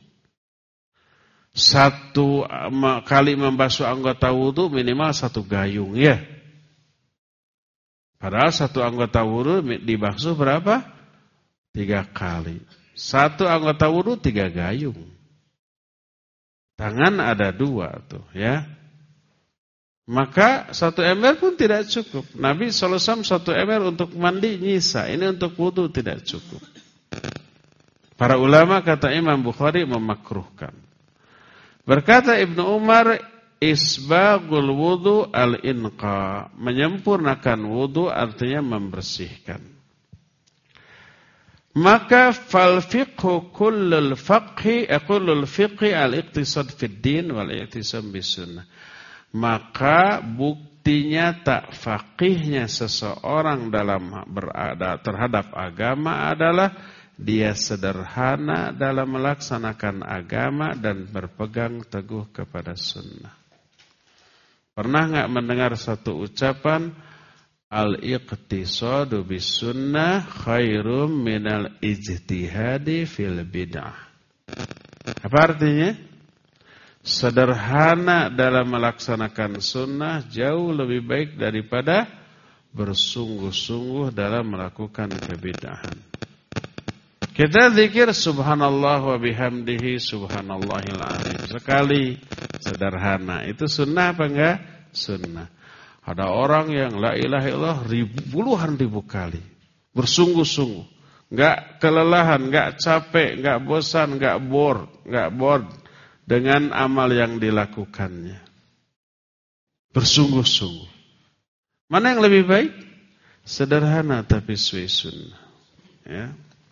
Satu kali membasuh anggota wudu minimal satu gayung ya. Padahal satu anggota wudu dibasuh berapa? Tiga kali. Satu anggota wudu tiga gayung. Tangan ada dua tuh ya. Maka satu ember pun tidak cukup. Nabi shallallahu alaihi wasallam satu ember untuk mandi nyisa. Ini untuk wudu tidak cukup. Para ulama kata Imam Bukhari memakruhkan. Berkata Ibnu Umar, isbagul wudu al-inqa. Menyempurnakan wudu artinya membersihkan. Maka fal fiqhu kullul faqhi kullul fiqhi al-iqtisad fid din wal i'tisam bis sunnah. Maka buktinya tak faqihnya seseorang dalam berada terhadap agama adalah dia sederhana dalam melaksanakan agama dan berpegang teguh kepada sunnah. Pernah enggak mendengar satu ucapan, al-iqtisadu bis sunnah khairum minal ijtihadi fil bid'ah. Apa artinya? Sederhana dalam melaksanakan sunnah jauh lebih baik daripada bersungguh-sungguh dalam melakukan kebid'ahan. Kita zikir subhanallah wa bihamdihi subhanallahil azim. Sekali sederhana. Itu sunnah apa enggak? Sunnah. Ada orang yang la ilaha illallah ribu, puluhan ribu kali. Bersungguh-sungguh. Enggak kelelahan, enggak capek, enggak bosan, enggak bor, enggak bored dengan amal yang dilakukannya. Bersungguh-sungguh. Mana yang lebih baik? Sederhana tapi sesuai sunnah. Ya.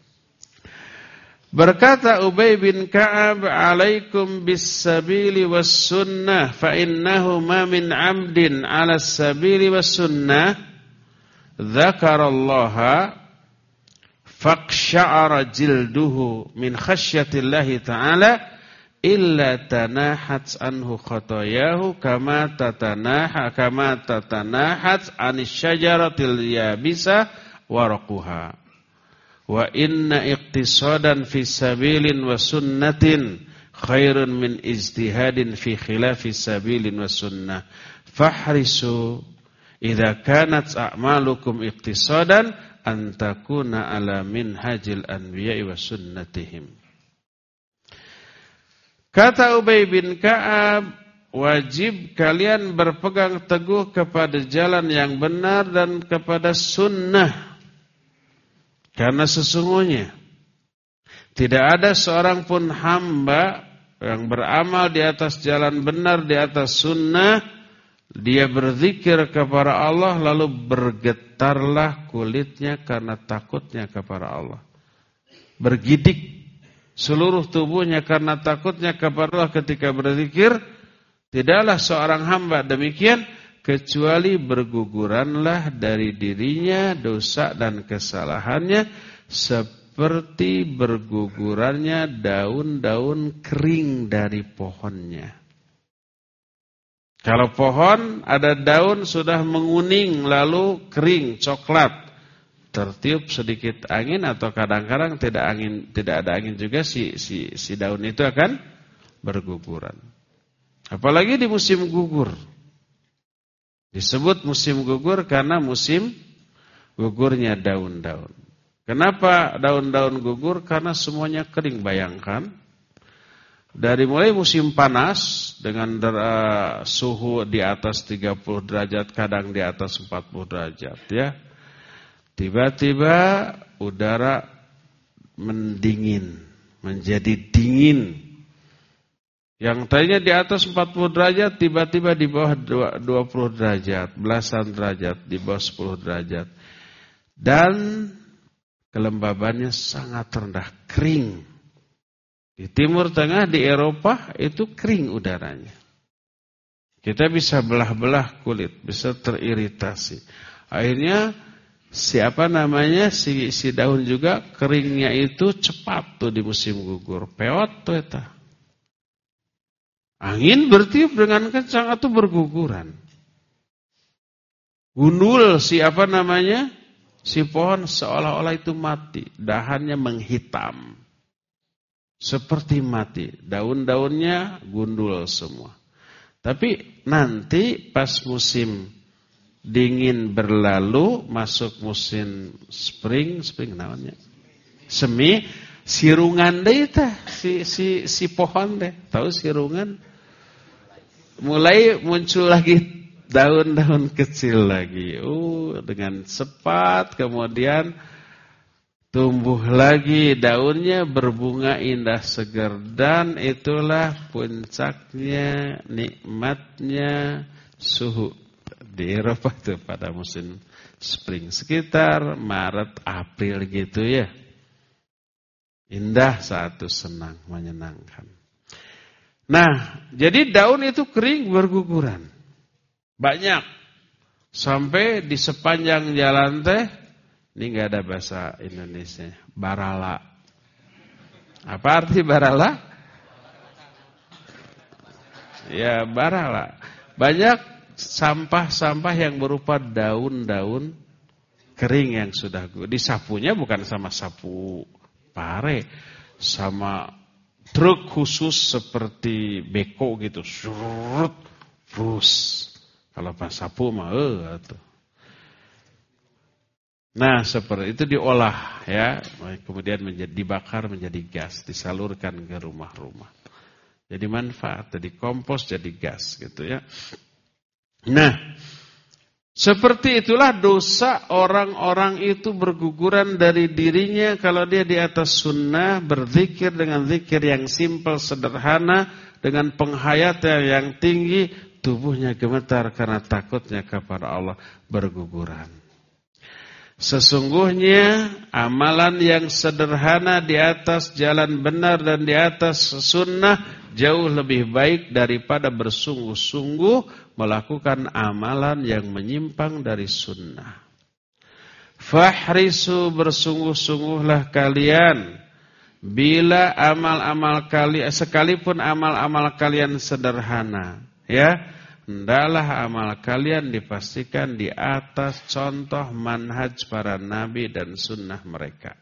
Berkata Ubay bin Ka'ab, alaikum bis sabili was sunnah fa innahu ma min 'amdin 'ala sabili was sunnah dzakarallaha faqsha'ara jilduhu min khasyatillahi ta'ala illa tanahat anhu khatayahu kama tatanaha kama tatanahat anis syajaratil yabisa waraquha. Wa inna iqtisadan fi sabilin wa sunnatin khairun min ijtihadin fi khilafi sabilin wa sunnah. Fahrisu idza kanat a'malukum iqtisadan an takuna ala minhajil anbiya'i wa sunnatihim. Kata Ubay bin Ka'ab, wajib kalian berpegang teguh kepada jalan yang benar dan kepada sunnah. Karena sesungguhnya tidak ada seorang pun hamba yang beramal di atas jalan benar, di atas sunnah, dia berzikir kepada Allah lalu bergetarlah kulitnya karena takutnya kepada Allah. Bergidik seluruh tubuhnya karena takutnya kepada Allah ketika berzikir. Tidaklah seorang hamba demikian kecuali berguguranlah dari dirinya dosa dan kesalahannya seperti seperti bergugurannya daun-daun kering dari pohonnya. Kalau pohon ada daun sudah menguning lalu kering, coklat, tertiup sedikit angin atau kadang-kadang tidak angin, tidak ada angin juga si si si daun itu akan berguguran. Apalagi di musim gugur. Disebut musim gugur karena musim gugurnya daun-daun. Kenapa daun-daun gugur? Karena semuanya kering, bayangkan. Dari mulai musim panas dengan uh, suhu di atas tiga puluh derajat, kadang di atas empat puluh derajat ya. Tiba-tiba udara mendingin, menjadi dingin. Yang tadinya di atas empat puluh derajat tiba-tiba di bawah dua puluh derajat, belasan derajat, di bawah sepuluh derajat. Dan kelembabannya sangat rendah, kering. Di Timur Tengah, di Eropa itu kering udaranya. Kita bisa belah-belah kulit, bisa teriritasi. Akhirnya siapa namanya si, si daun juga keringnya itu cepat tuh di musim gugur. Peot tuh eta. Angin bertiup dengan kencang atau berguguran. Gundul si apa namanya? Si pohon seolah-olah itu mati, dahannya menghitam. Seperti mati, daun-daunnya gundul semua. Tapi nanti pas musim dingin berlalu, masuk musim spring, spring namanya. Semi, sirungan deh tah, si si si pohon deh. Tahu sirungan? Mulai muncul lagi daun-daun kecil lagi. Uh, dengan cepat kemudian tumbuh lagi daunnya, berbunga indah segar, dan itulah puncaknya, nikmatnya suhu di Eropa itu pada musim spring sekitar Maret April gitu ya. Indah saat itu, senang, menyenangkan. Nah, jadi daun itu kering berguguran. Banyak. Sampai di sepanjang jalan teh, ini enggak ada bahasa Indonesia, barala. Apa arti barala? Ya, barala. Banyak sampah-sampah yang berupa daun-daun kering yang sudah disapunya bukan sama sapu pare, sama truk khusus seperti beko gitu. Surut, brus. Kalau pas sapu mah eh atuh. Nah, seperti itu diolah ya, kemudian menjadi dibakar menjadi gas, disalurkan ke rumah-rumah. Jadi manfaat, jadi kompos, jadi gas gitu ya. Nah, seperti itulah dosa orang-orang itu berguguran dari dirinya kalau dia di atas sunnah, berzikir dengan zikir yang simpel, sederhana, dengan penghayatan yang tinggi, tubuhnya gemetar karena takutnya kepada Allah, berguguran. Sesungguhnya amalan yang sederhana di atas jalan benar dan di atas sunnah jauh lebih baik daripada bersungguh-sungguh melakukan amalan yang menyimpang dari sunnah. Fahrisu, bersungguh-sungguhlah kalian bila amal-amal kalian, sekalipun amal-amal kalian sederhana, ya. Hendaklah amal kalian dipastikan di atas contoh manhaj para nabi dan sunnah mereka.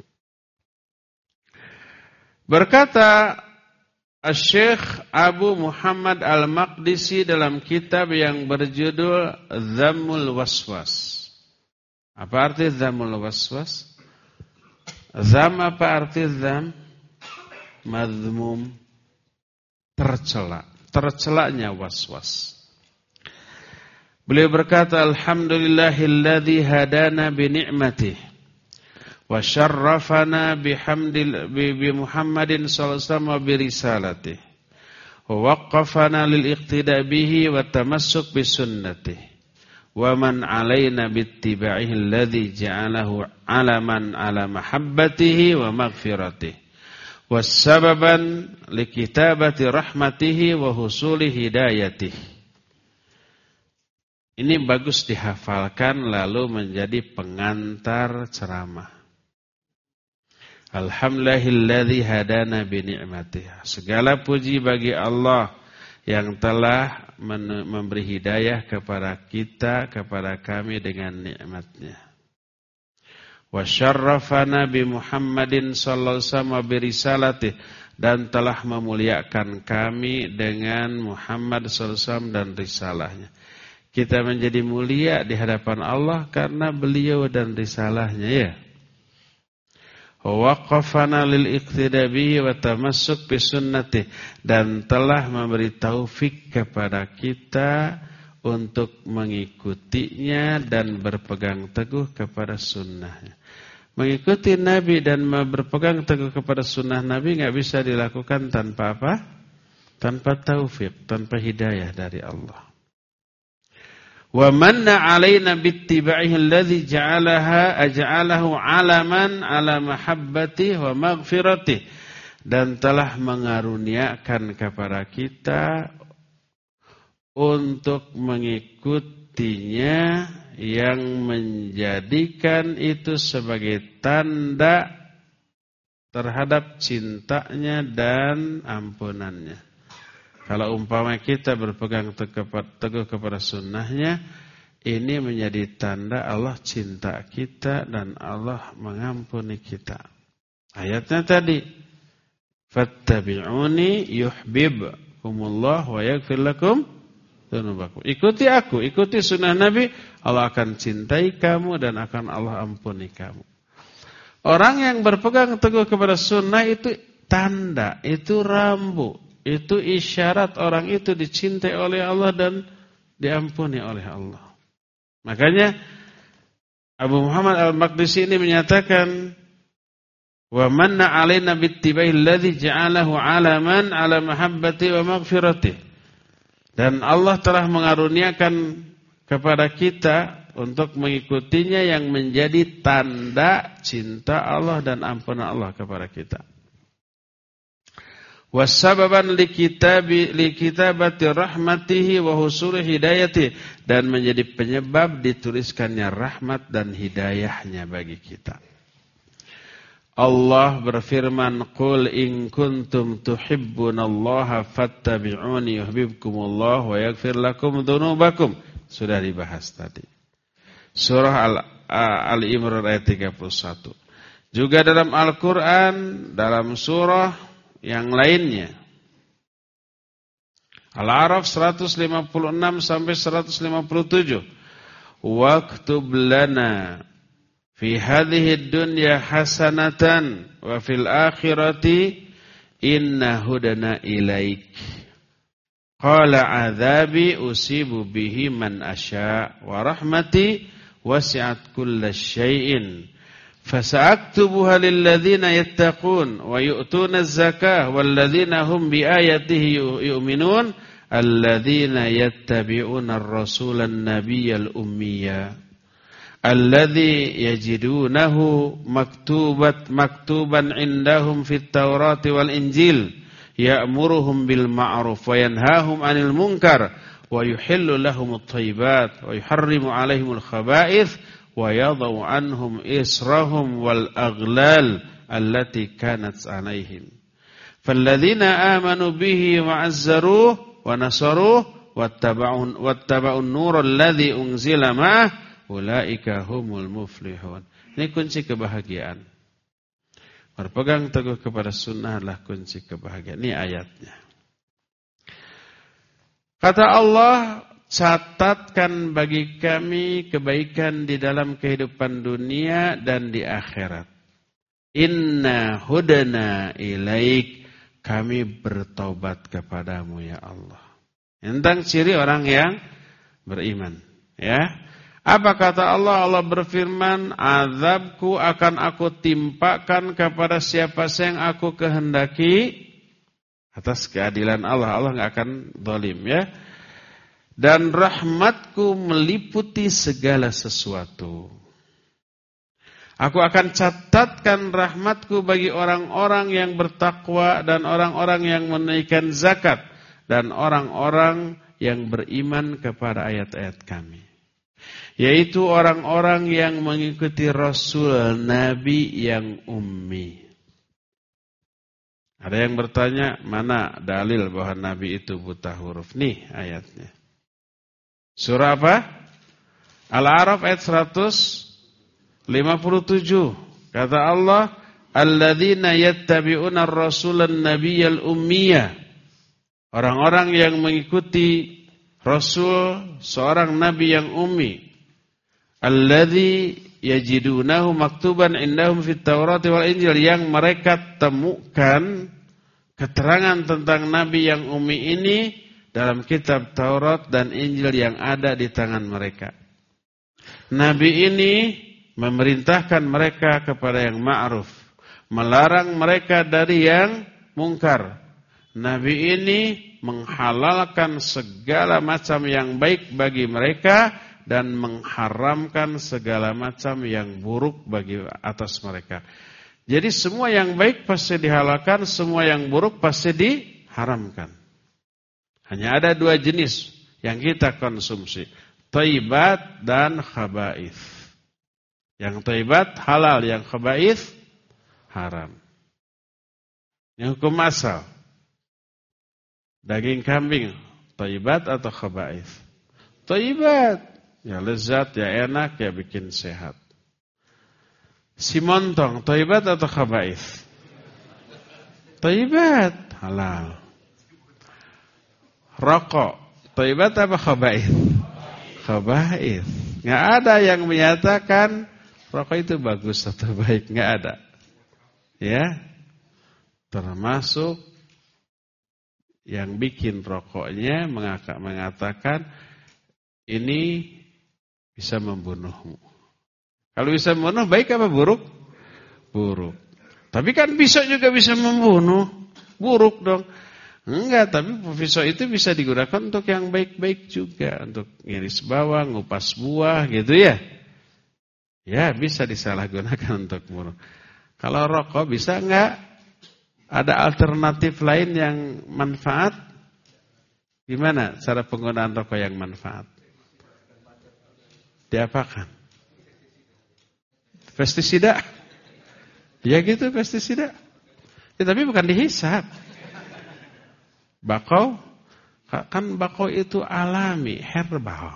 Berkata Syekh Abu Muhammad Al-Maqdisi dalam kitab yang berjudul Dhammul Waswas. Apa arti Dhammul Waswas? Dham apa arti dham? Madhmum, tercela, tercelanya waswas. Beliau berkata, alhamdulillahilladzi hadana bi ni'matihi wa syarrafana bihamdil bi, bi Muhammadin sallallahu alaihi wasallam bi risalatihi wa waqqafana lil iqtida bihi wa tamassuk bi sunnatihi wa man alaina bittiba'ihi alladzi ja'alahu alaman ala mahabbatihi wa maghfiratihi was sababan likitabati rahmatihi wa husuli hidayatihi. Ini bagus dihafalkan lalu menjadi pengantar ceramah. Alhamdulillahilladzi hadana bi ni'matih. Segala puji bagi Allah yang telah memberi hidayah kepada kita, kepada kami dengan nikmatnya. Wa syarrafana bi Muhammadin sallallahu alaihi wasallam bi risalatih, dan telah memuliakan kami dengan Muhammad sallallahu alaihi wasallam dan risalahnya. Kita menjadi mulia di hadapan Allah karena beliau dan risalahnya, ya. Waqafana lil iqtida bihi wa tamassuk bi sunnatih, dan telah memberi taufik kepada kita untuk mengikutinya dan berpegang teguh kepada sunnahnya. Mengikuti Nabi dan berpegang teguh kepada sunnah Nabi enggak bisa dilakukan tanpa apa? Tanpa taufik, tanpa hidayah dari Allah. Wa manna 'alaina bittiba'ihi alladhi ja'alaha aj'alahu 'alaman 'ala mahabbati wa maghfirati, dan telah mengaruniakan kepada kita untuk mengikutinya yang menjadikan itu sebagai tanda terhadap cintanya dan ampunannya. Kalau umpama kita berpegang teguh kepada sunnahnya, ini menjadi tanda Allah cinta kita dan Allah mengampuni kita. Ayatnya tadi, fattabi'uni yuhibbukumullah wa yaghfir lakum dzunubakum. Ikuti aku, ikuti sunnah Nabi, Allah akan cintai kamu dan akan Allah ampuni kamu. Orang yang berpegang teguh kepada sunnah itu tanda, itu rambu. Itu isyarat orang itu dicintai oleh Allah dan diampuni oleh Allah. Makanya Abu Muhammad Al-Maqdisi ini menyatakan, wa manna 'alaina bittiba'i alladzi ja'alahu 'alaman 'ala mahabbati wa maghfirati. Dan Allah telah mengaruniakan kepada kita untuk mengikutinya yang menjadi tanda cinta Allah dan ampunan Allah kepada kita. Wasababan likitabi likitabati rahmatihi wa husuli hidayati, dan menjadi penyebab dituliskannya rahmat dan hidayahnya bagi kita. Allah berfirman, qul in kuntum tuhibbunallaha fattabi'uni yuhibbukumullah wa yaghfir lakum dzunubakum. Sudah dibahas tadi. Surah Al-Imran ayat tiga puluh satu. Juga dalam Al-Qur'an, dalam surah yang lainnya, Al-A'raf seratus lima puluh enam sampai seratus lima puluh tujuh. Waktub lana fi hadhihi dunya hasanatan wa fil akhirati inna hudana ilaik. Qala adzabi usibu bihi man asya wa rahmati wasi'at kulla syai'in. Fasa'aktubuha lilladzina yattaqun wa yu'tuna az-zakah walladzina hum biayatihi yu'minun alladzina yattabi'una ar-rasula an-nabiyyal ummiyya alladzi yajidunahu maktubat maktuban indahum fit Taurati wal Injil ya'muruhum bil ma'ruf wa yanhahum 'anil munkar wa yuhillu lahumut thayyibat wa yuharrimu 'alaihimul khaba'ith wa yadau anhum israhum wal aghlal allati kanat alaihim. Falladzina amanu bihi wa azzaruhu wa nasaruhu wattaba'un wattaba'un nura alladzi unzila ma'ah ulaika humul muflihun. Ini kunci kebahagiaan. Berpegang teguh kepada sunnah adalah kunci kebahagiaan. Ini ayatnya. Kata Allah, catatkan bagi kami kebaikan di dalam kehidupan dunia dan di akhirat. Inna hudana ilaik, kami bertaubat kepadamu ya Allah. Tentang ciri orang yang beriman, ya. Apa kata Allah? Allah berfirman, azabku akan aku timpakan kepada siapa yang aku kehendaki atas keadilan Allah. Allah enggak akan zalim, ya. Dan rahmatku meliputi segala sesuatu. Aku akan catatkan rahmatku bagi orang-orang yang bertakwa dan orang-orang yang menunaikan zakat dan orang-orang yang beriman kepada ayat-ayat kami. Yaitu orang-orang yang mengikuti Rasul Nabi yang ummi. Ada yang bertanya, mana dalil bahwa Nabi itu buta huruf? Nih ayatnya. Surah apa? Al-A'raf ayat seratus lima puluh tujuh. Kata Allah, alladzina yattabi'una ar-rasulan nabiyyal ummiyah. Orang-orang yang mengikuti Rasul, seorang nabi yang ummi. Alladzi yajidunahu maktuban indahum fit Taurat wal Injil, yang mereka temukan keterangan tentang nabi yang ummi ini dalam kitab Taurat dan Injil yang ada di tangan mereka. Nabi ini memerintahkan mereka kepada yang ma'ruf, melarang mereka dari yang mungkar. Nabi ini menghalalkan segala macam yang baik bagi mereka dan mengharamkan segala macam yang buruk bagi atas mereka. Jadi semua yang baik pasti dihalalkan, semua yang buruk pasti diharamkan. Hanya ada dua jenis yang kita konsumsi, thayyibat dan khaba'ith. Yang thayyibat halal, yang khaba'ith haram. Yang hukum asal, daging kambing, thayyibat atau khaba'ith? Thayyibat, ya lezat, ya enak, ya bikin sehat. Si montong, thayyibat atau khaba'ith? Thayyibat, halal. Rokok, thayyibat apa khaba'ith? Khaba'ith. Nggak ada yang menyatakan rokok itu bagus atau baik, nggak ada. Ya, termasuk yang bikin rokoknya mengatakan ini bisa membunuhmu. Kalau bisa membunuh, baik apa buruk? Buruk. Tapi kan pisau juga bisa membunuh, buruk dong. Enggak, tapi pisau itu bisa digunakan untuk yang baik-baik juga, untuk ngiris bawang, ngupas buah, gitu ya. Ya, bisa disalahgunakan untuk bunuh. Kalau rokok bisa enggak? Ada alternatif lain yang manfaat? Gimana cara penggunaan rokok yang manfaat? Diapakan? Pestisida? Ya gitu, pestisida. Ya, tapi bukan dihisap. Bakau, kan bakau itu alami, herbal.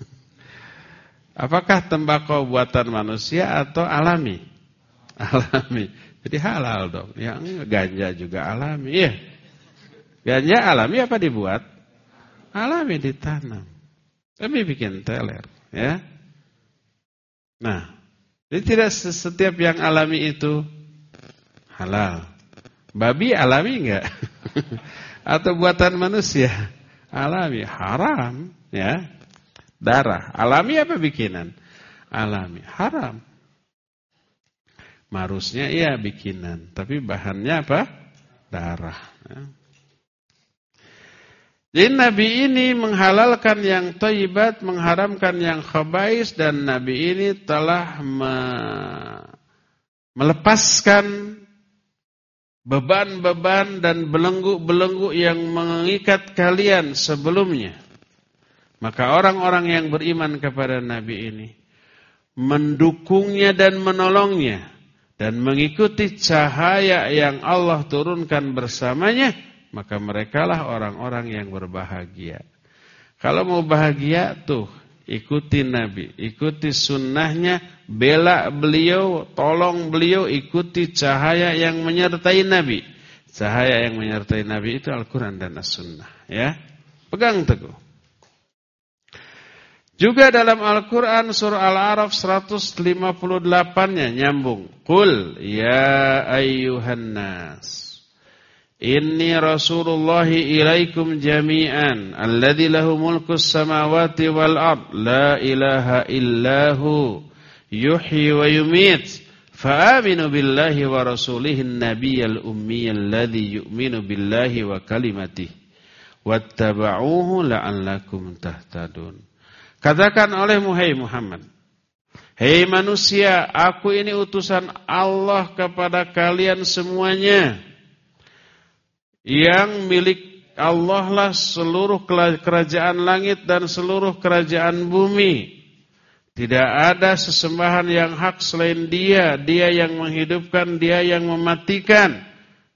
Apakah tembakau buatan manusia atau alami? Alami. Jadi halal dong. Yang ganja juga alami. Iya. Ganja alami apa dibuat? Alami, ditanam. Tapi bikin teler, ya. Nah, jadi tidak setiap yang alami itu halal. Babi alami enggak? Atau buatan manusia? Alami, haram, ya. Darah, alami apa bikinan? Alami, haram. Marusnya iya bikinan, tapi bahannya apa? Darah. Ya. Jadi Nabi ini menghalalkan yang thayyibat, mengharamkan yang khaba'is, dan Nabi ini telah me melepaskan beban-beban dan belenggu-belenggu yang mengikat kalian sebelumnya. Maka orang-orang yang beriman kepada Nabi ini mendukungnya dan menolongnya dan mengikuti cahaya yang Allah turunkan bersamanya, maka merekalah orang-orang yang berbahagia. Kalau mau bahagia tuh, ikuti Nabi, ikuti sunnahnya, bela beliau, tolong beliau, ikuti cahaya yang menyertai Nabi. Cahaya yang menyertai Nabi itu Al-Quran dan As-Sunnah. Ya, pegang teguh. Juga dalam Al-Quran surah Al-A'raf seratus lima puluh delapan-nya nyambung. Qul ya ayyuhan nas, inni rasulullahi ilaikum jami'an alladzi lahu mulkus samawati wal ard la ilaha illahu yuhyi wa yumit fa aminu billahi wa rasulihin nabiyyal ummiyal ladzi yu'minu billahi wa kalimatihi wattaba'uhu la'allakum tahtadun. Katakan olehmu, hai Muhammad, hei manusia, aku ini utusan Allah kepada kalian semuanya. Yang milik Allah lah seluruh kerajaan langit dan seluruh kerajaan bumi. Tidak ada sesembahan yang hak selain Dia. Dia yang menghidupkan, Dia yang mematikan.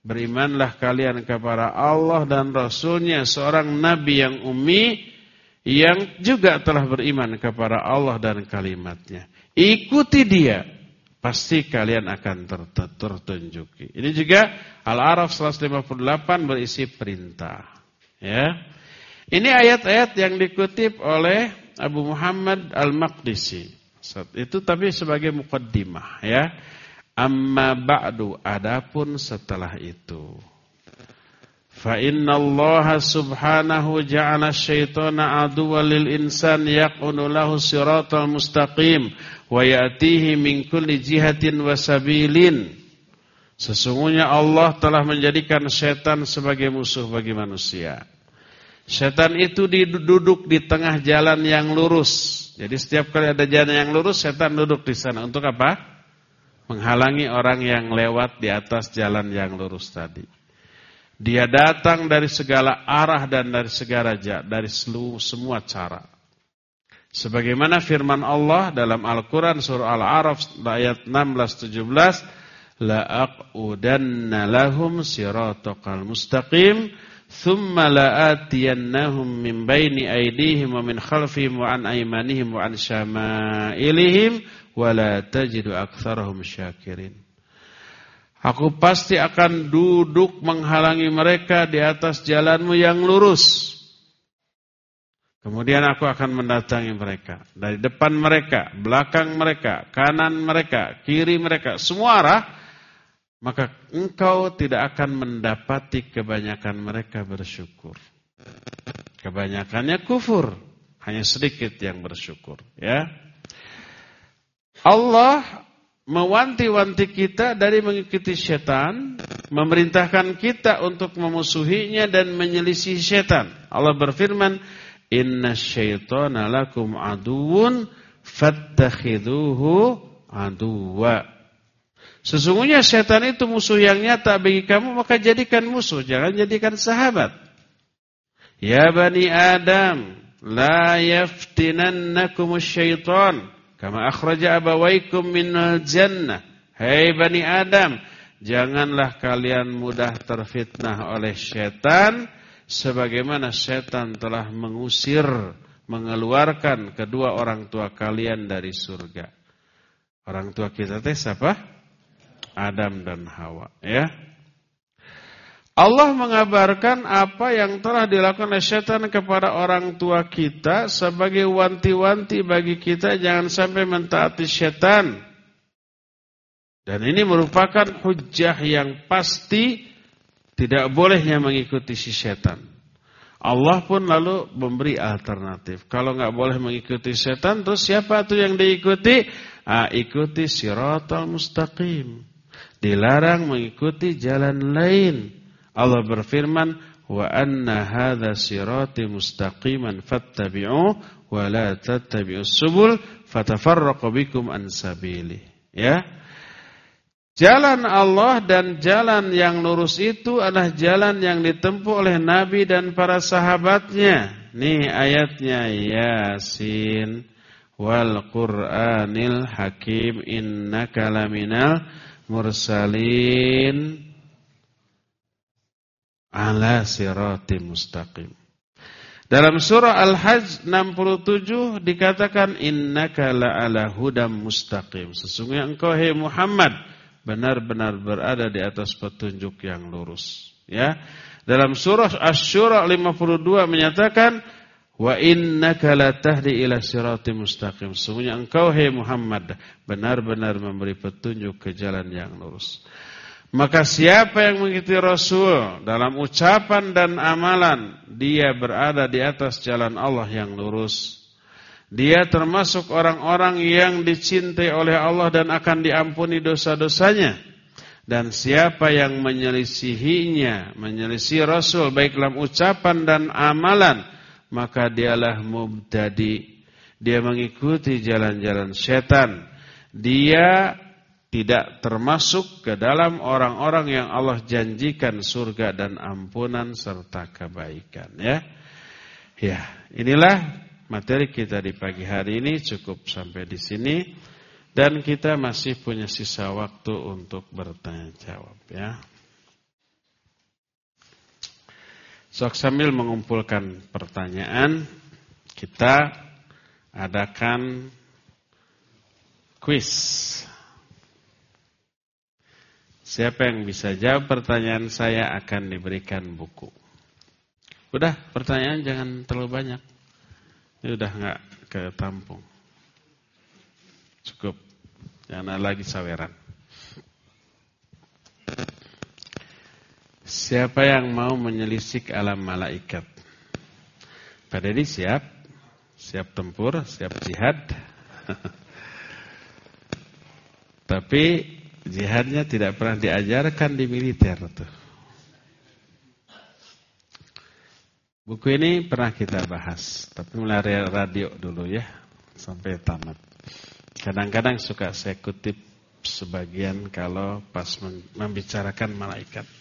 Berimanlah kalian kepada Allah dan Rasulnya, seorang Nabi yang ummi, yang juga telah beriman kepada Allah dan kalimatnya. Ikuti dia, pasti kalian akan tertunjuki. Ini juga Al-A'raf seratus lima puluh delapan berisi perintah. Ya, ini ayat-ayat yang dikutip oleh Abu Muhammad Al-Maqdisi. Itu tapi sebagai muqaddimah, ya. Amma ba'du, adapun setelah itu. Fa inna Allah subhanahu ja'ala syaitana aduwwan lil insan yaqunu lahu siratal mustaqim wa ya'tihi min kulli jihatin wa sabilin. Sesungguhnya Allah telah menjadikan syaitan sebagai musuh bagi manusia. Syaitan itu duduk di tengah jalan yang lurus. Jadi setiap kali ada jalan yang lurus, syaitan duduk di sana. Untuk apa? Menghalangi orang yang lewat di atas jalan yang lurus tadi. Dia datang dari segala arah dan dari segala dari seluruh semua cara. Sebagaimana firman Allah dalam Al-Quran surah Al-A'raf ayat enam belas tujuh belas, la aqudanna lahum siratal mustaqim thumma la'atiyannahum min baini aydihim wa min khalfihim wa an aymanihim wa an syama'ilihim wa la tajidu aktsarahum syakirin. Aku pasti akan duduk menghalangi mereka di atas jalanmu yang lurus. Kemudian aku akan mendatangi mereka dari depan mereka, belakang mereka, kanan mereka, kiri mereka, semua arah. Maka engkau tidak akan mendapati kebanyakan mereka bersyukur. Kebanyakannya kufur, hanya sedikit yang bersyukur. Ya, Allah mewanti-wanti kita dari mengikuti syaitan, memerintahkan kita untuk memusuhinya dan menyelisih syaitan. Allah berfirman, inna syaitana lakum aduwwun fattakhidhuhu aduwwa. Sesungguhnya syaitan itu musuh yang nyata bagi kamu, maka jadikan musuh, jangan jadikan sahabat. Ya bani Adam, la yaftinannakumus syaitan kama akhraja abawaikum minal jannah. Hai bani Adam, janganlah kalian mudah terfitnah oleh syaitan, sebagaimana syaitan telah mengusir, mengeluarkan kedua orang tua kalian dari surga. Orang tua kita teh siapa? Adam dan Hawa, ya. Allah mengabarkan apa yang telah dilakukan oleh syaitan kepada orang tua kita sebagai wanti-wanti bagi kita jangan sampai mentaati syaitan. Dan ini merupakan hujjah yang pasti tidak bolehnya mengikuti si syaitan. Allah pun lalu memberi alternatif. Kalau nggak boleh mengikuti syaitan, terus siapa tuh yang diikuti? Ah, ikuti siratal mustaqim. Dilarang mengikuti jalan lain. Allah berfirman, wa anna hadza sirati mustaqiman fattabi'uhu wa la tattabi'us subul fatafarraqu bikum an sabili. Ya. Jalan Allah dan jalan yang lurus itu adalah jalan yang ditempuh oleh Nabi dan para sahabatnya. Nih ayatnya, Yasin wal Qur'anil Hakim innaka laminal mursalin ala siratim mustaqim. Dalam surah Al-Hajj enam puluh tujuh dikatakan innaka la'ala hudam mustaqim. Sesungguhnya engkau hai Muhammad benar-benar berada di atas petunjuk yang lurus. Ya. Dalam surah Asy-Syura lima puluh dua menyatakan wa innaka latahdi ila siratim mustaqim. Sesungguhnya engkau hai Muhammad benar-benar memberi petunjuk ke jalan yang lurus. Maka siapa yang mengikuti Rasul dalam ucapan dan amalan, dia berada di atas jalan Allah yang lurus. Dia termasuk orang-orang yang dicintai oleh Allah dan akan diampuni dosa-dosanya. Dan siapa yang menyelisihinya, menyelisih Rasul baik dalam ucapan dan amalan, maka dialah mubtadi. Dia mengikuti jalan-jalan syaitan. Dia tidak termasuk ke dalam orang-orang yang Allah janjikan surga dan ampunan serta kebaikan. Ya, ya, inilah materi kita di pagi hari ini. Cukup sampai di sini. Dan kita masih punya sisa waktu untuk bertanya jawab. Ya. Sok sambil mengumpulkan pertanyaan, kita adakan kuis. Siapa yang bisa jawab pertanyaan saya akan diberikan buku. Udah, pertanyaan jangan terlalu banyak. Ini udah nggak ketampung. Cukup, jangan lagi saweran. Siapa yang mau menyelisik alam malaikat? Pak Dedi siap? Siap tempur, siap jihad. Tapi jihadnya tidak pernah diajarkan di militer tuh. Buku ini pernah kita bahas, tapi melalui radio dulu ya, sampai tamat. Kadang-kadang suka saya kutip sebagian kalau pas membicarakan malaikat.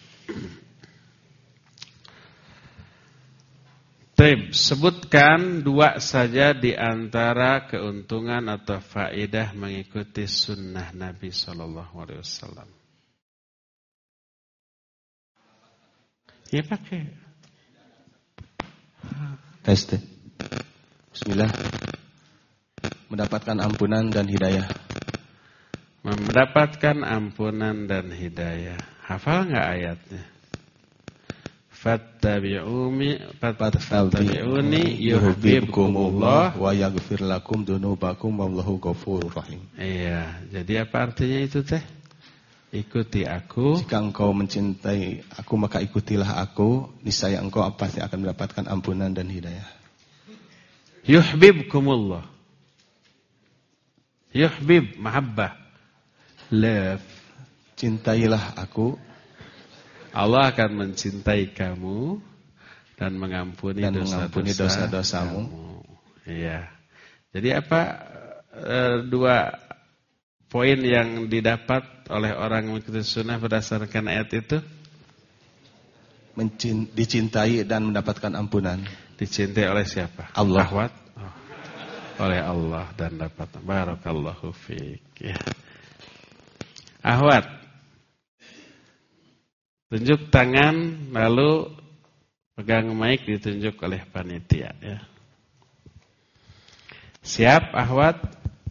Tib, sebutkan dua saja di antara keuntungan atau faedah mengikuti sunnah Nabi Sallallahu Alaihi Wasallam. Ya pakai. Tes. Bismillah. Mendapatkan ampunan dan hidayah. Mendapatkan ampunan dan hidayah. Hafal nggak ayatnya? Fattabi'uni fattabi'uni yuhibbukumullah wa yaghfir lakum dzunubakum wallahu ghafurur rahim. Iya, jadi apa artinya itu teh? Ikuti aku. Jika engkau mencintai aku maka ikutilah aku, niscaya engkau pasti akan mendapatkan ampunan dan hidayah. Yuhibbukumullah. Yuhbib mahabbah. Love. Cintailah aku, Allah akan mencintai kamu dan mengampuni dan mengampuni dosa-dosamu. Iya. Jadi apa e, dua poin yang didapat oleh orang yang mengikuti sunnah berdasarkan ayat itu? Mencint, dicintai dan mendapatkan ampunan. Dicintai oleh siapa? Allah. Ahwat? Oh. Oleh Allah dan dapat. Barakallahu fiik. Ya. Ahwat, tunjuk tangan lalu pegang mic ditunjuk oleh panitia ya. Siap Ahwat?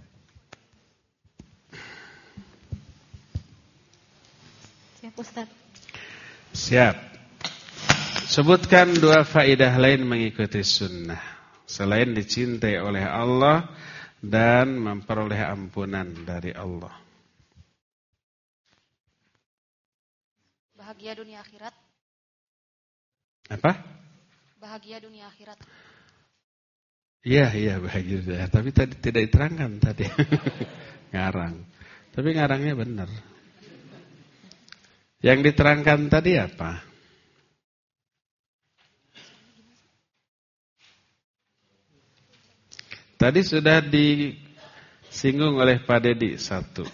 Siap Ustaz. Siap. Sebutkan dua faedah lain mengikuti sunnah selain dicintai oleh Allah dan memperoleh ampunan dari Allah. Bahagia dunia akhirat. Apa? Bahagia dunia akhirat. Iya, iya bahagia dunia. Tapi tadi tidak diterangkan tadi. Ngarang. Tapi ngarangnya benar. Yang diterangkan tadi apa? Tadi sudah disinggung oleh Pak Dedi satu.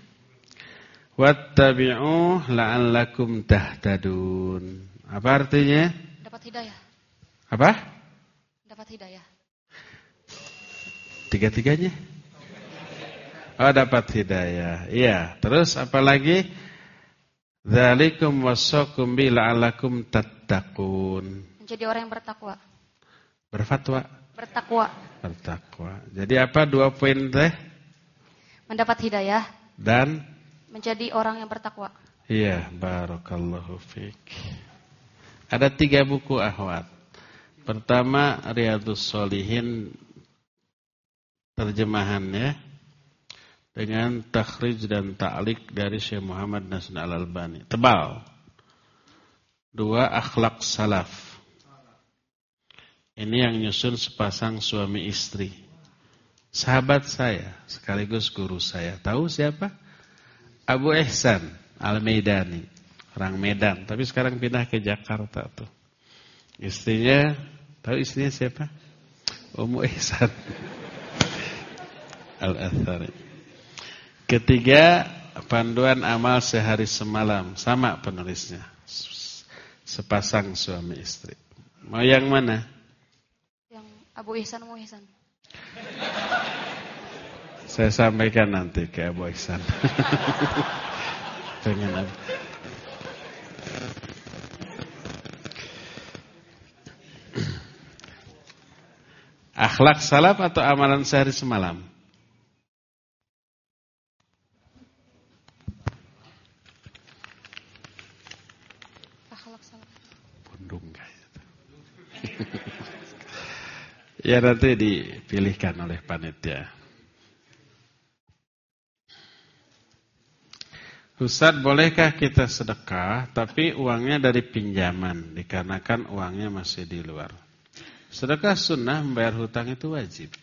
Wattabi'u la'allakum tahtadun. Apa artinya? Dapat hidayah. Apa? Dapat hidayah. Tiga-tiganya? Oh, dapat hidayah. Iya, terus apa lagi? Dzalikum wasaqum bi la'allakum tattaqun. Menjadi orang yang bertakwa. Berfatwa. Bertakwa. Bertakwa. Jadi apa dua poin teh? Mendapat hidayah dan menjadi orang yang bertakwa. Iya, barakallahu fiik. Ada tiga buku Ahwat. Pertama Riyadhus Shalihin terjemahannya dengan takhrij dan ta'liq dari Syekh Muhammad Nasr Al-Albani. Tebal. Dua Akhlak Salaf. Ini yang nyusun sepasang suami istri. Sahabat saya sekaligus guru saya. Tahu siapa? Abu Ihsan Al-Maidani, orang Medan, tapi sekarang pindah ke Jakarta tuh. Istrinya, tahu istrinya siapa? Ummu Ihsan Al-Athari. Ketiga, panduan amal sehari semalam, sama penulisnya. Sepasang suami istri. Mau yang mana? Yang Abu Ihsan, Ummu Ihsan. Saya sampaikan nanti ke Abu Ihsan. Pengen apa? Akhlak salaf atau amalan sehari semalam? Akhlak salaf. Pundung guys. Ya nanti dipilihkan oleh panitia. Ustaz, bolehkah kita sedekah tapi uangnya dari pinjaman dikarenakan uangnya masih di luar? Sedekah sunnah, membayar hutang itu wajib.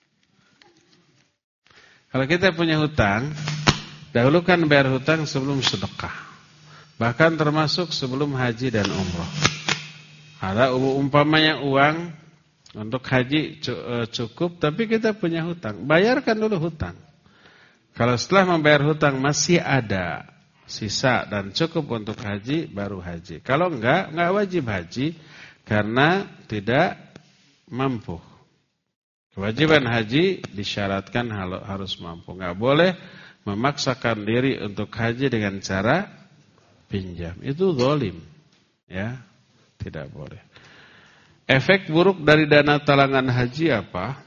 Kalau kita punya hutang, dahulukan bayar hutang sebelum sedekah. Bahkan termasuk sebelum haji dan umroh. Ada umpamanya uang untuk haji cukup tapi kita punya hutang, bayarkan dulu hutang. Kalau setelah membayar hutang masih ada sisa dan cukup untuk haji, baru haji. Kalau enggak, enggak wajib haji karena tidak mampu. Kewajiban haji disyaratkan harus mampu. Enggak boleh memaksakan diri untuk haji dengan cara pinjam. Itu zalim. Ya, tidak boleh. Efek buruk dari dana talangan haji apa?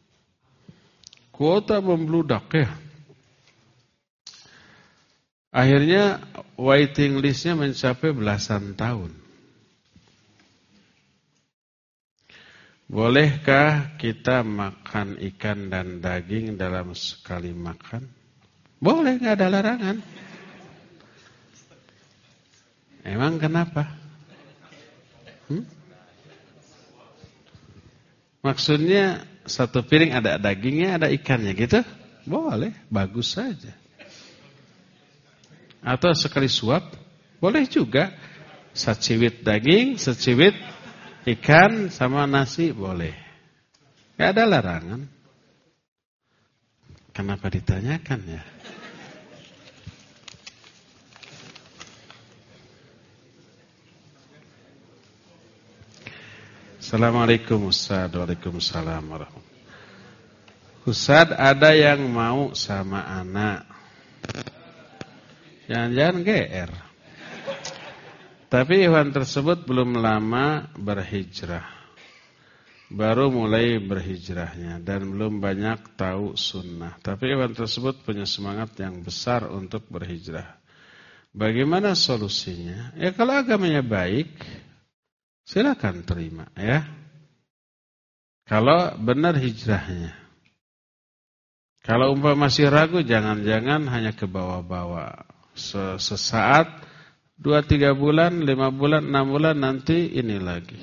Kuota membludak ya. Akhirnya waiting listnya mencapai belasan tahun. Bolehkah kita makan ikan dan daging dalam sekali makan? Boleh, nggak ada larangan. Emang kenapa? Hmm? Maksudnya satu piring ada dagingnya, ada ikannya gitu? Boleh, bagus saja. Atau sekali suap, boleh juga. Seciwit daging, seciwit ikan sama nasi, boleh. Gak ada larangan. Kenapa ditanyakan ya? Assalamualaikum Ustaz. Waalaikumsalam warahmatullahi. Ustaz, ada yang mau sama anak. Jangan-jangan G R. Tapi Iwan tersebut belum lama berhijrah. Baru mulai berhijrahnya dan belum banyak tahu sunnah. Tapi Iwan tersebut punya semangat yang besar untuk berhijrah. Bagaimana solusinya? Ya kalau agamanya baik, silakan terima ya. Kalau benar hijrahnya. Kalau umpama masih ragu, jangan-jangan hanya ke bawah-bawah. Sesaat, dua tiga bulan, lima bulan, enam bulan, nanti ini lagi.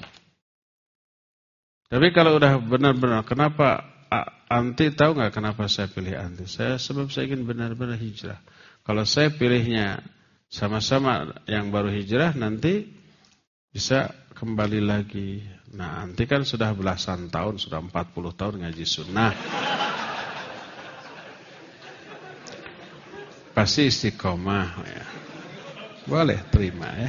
Tapi kalau udah benar-benar, kenapa anti, tahu nggak kenapa saya pilih anti? Saya sebab saya ingin benar-benar hijrah. Kalau saya pilihnya sama-sama yang baru hijrah, nanti bisa kembali lagi. Nah, anti kan sudah belasan tahun, sudah empat puluh tahun ngaji sunnah. Pasti istiqomah ya. Boleh terima ya.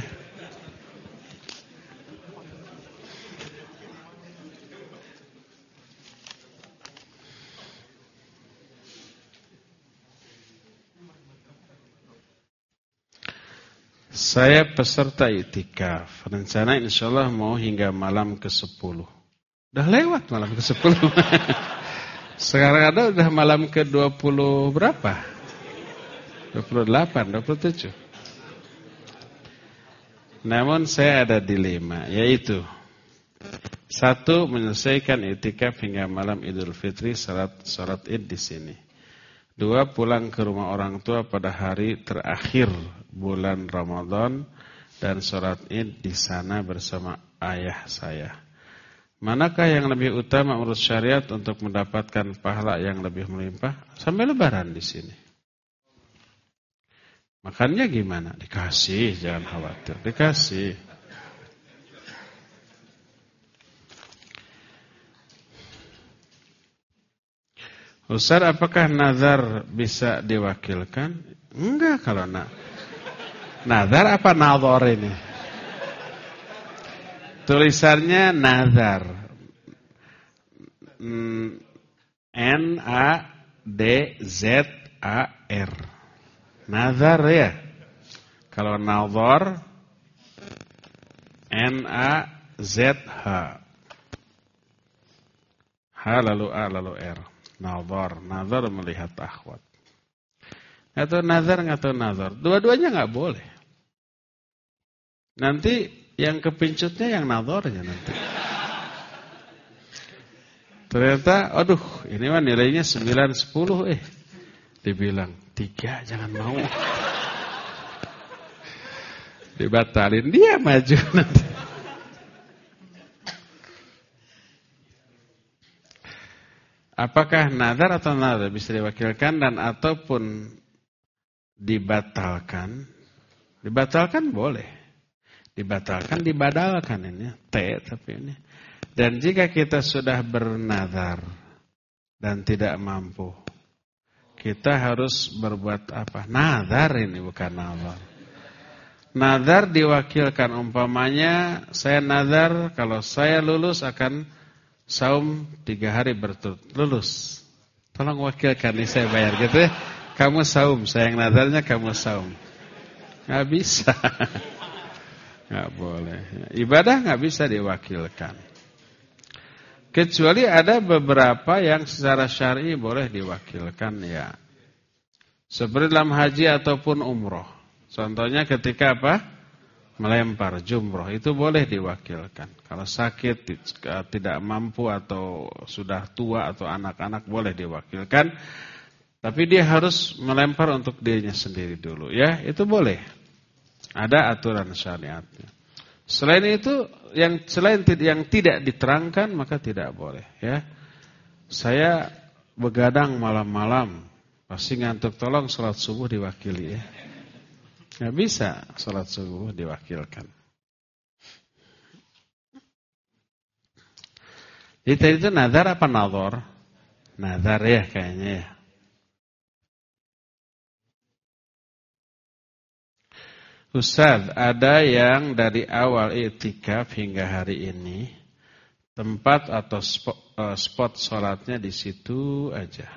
Saya peserta iktikaf. Rencana insyaallah mau hingga malam ke sepuluh. Udah lewat malam ke sepuluh. Sekarang ada udah malam ke dua puluh berapa? dua puluh delapan, dua puluh tujuh. Namun saya ada dilema, yaitu satu, menyelesaikan iktikaf hingga malam Idul Fitri, salat salat Id di sini. Dua, pulang ke rumah orang tua pada hari terakhir bulan Ramadan dan salat Id di sana bersama ayah saya. Manakah yang lebih utama menurut syariat untuk mendapatkan pahala yang lebih melimpah? Sampai lebaran di sini. Makannya gimana? Dikasih, jangan khawatir. Dikasih. Ustaz, apakah nazar bisa diwakilkan? Enggak kalau nak. Nazar apa nadhar ini? Tulisannya nazar. N A D Z A R. Nazar ya. Kalau nazar N A Z H. H lalu A lalu R. Nazar, nazar melihat akhwat. Nggak tahu nazar, nggak tahu nazar. Dua-duanya nggak boleh. Nanti yang kepincutnya yang nazarnya nanti. Ternyata, aduh, ini mah nilainya sembilan sepuluh eh. Dibilang, tiga jangan mau. Dibatalin, dia maju nanti. Apakah nazar atau nazar bisa diwakilkan dan ataupun dibatalkan? Dibatalkan boleh. Dibatalkan, dibadalkan ini. T tapi ini. Dan jika kita sudah bernazar dan tidak mampu, kita harus berbuat apa? Nazar ini bukan nazar. Nazar diwakilkan, umpamanya saya nazar kalau saya lulus akan saum tiga hari berturut lulus. Tolong wakilkan nih saya bayar gitu ya. Kamu saum, saya yang nazarnya kamu saum. Nggak bisa. Nggak boleh. Ibadah nggak bisa diwakilkan. Kecuali ada beberapa yang secara syar'i boleh diwakilkan ya. Seperti dalam haji ataupun umroh. Contohnya ketika apa? Melempar jumroh. Itu boleh diwakilkan. Kalau sakit, tidak mampu atau sudah tua atau anak-anak boleh diwakilkan. Tapi dia harus melempar untuk dirinya sendiri dulu. Ya, itu boleh. Ada aturan syariatnya. Selain itu, yang selain yang tidak diterangkan maka tidak boleh. Ya, saya begadang malam-malam, pasti ngantuk, tolong sholat subuh diwakili ya. Nggak bisa sholat subuh diwakilkan. Jadi tadi itu nazar apa nazar? Nazar ya kayaknya ya. Ustaz, ada yang dari awal i'tikaf hingga hari ini tempat atau spot, uh, spot sholatnya di situ aja.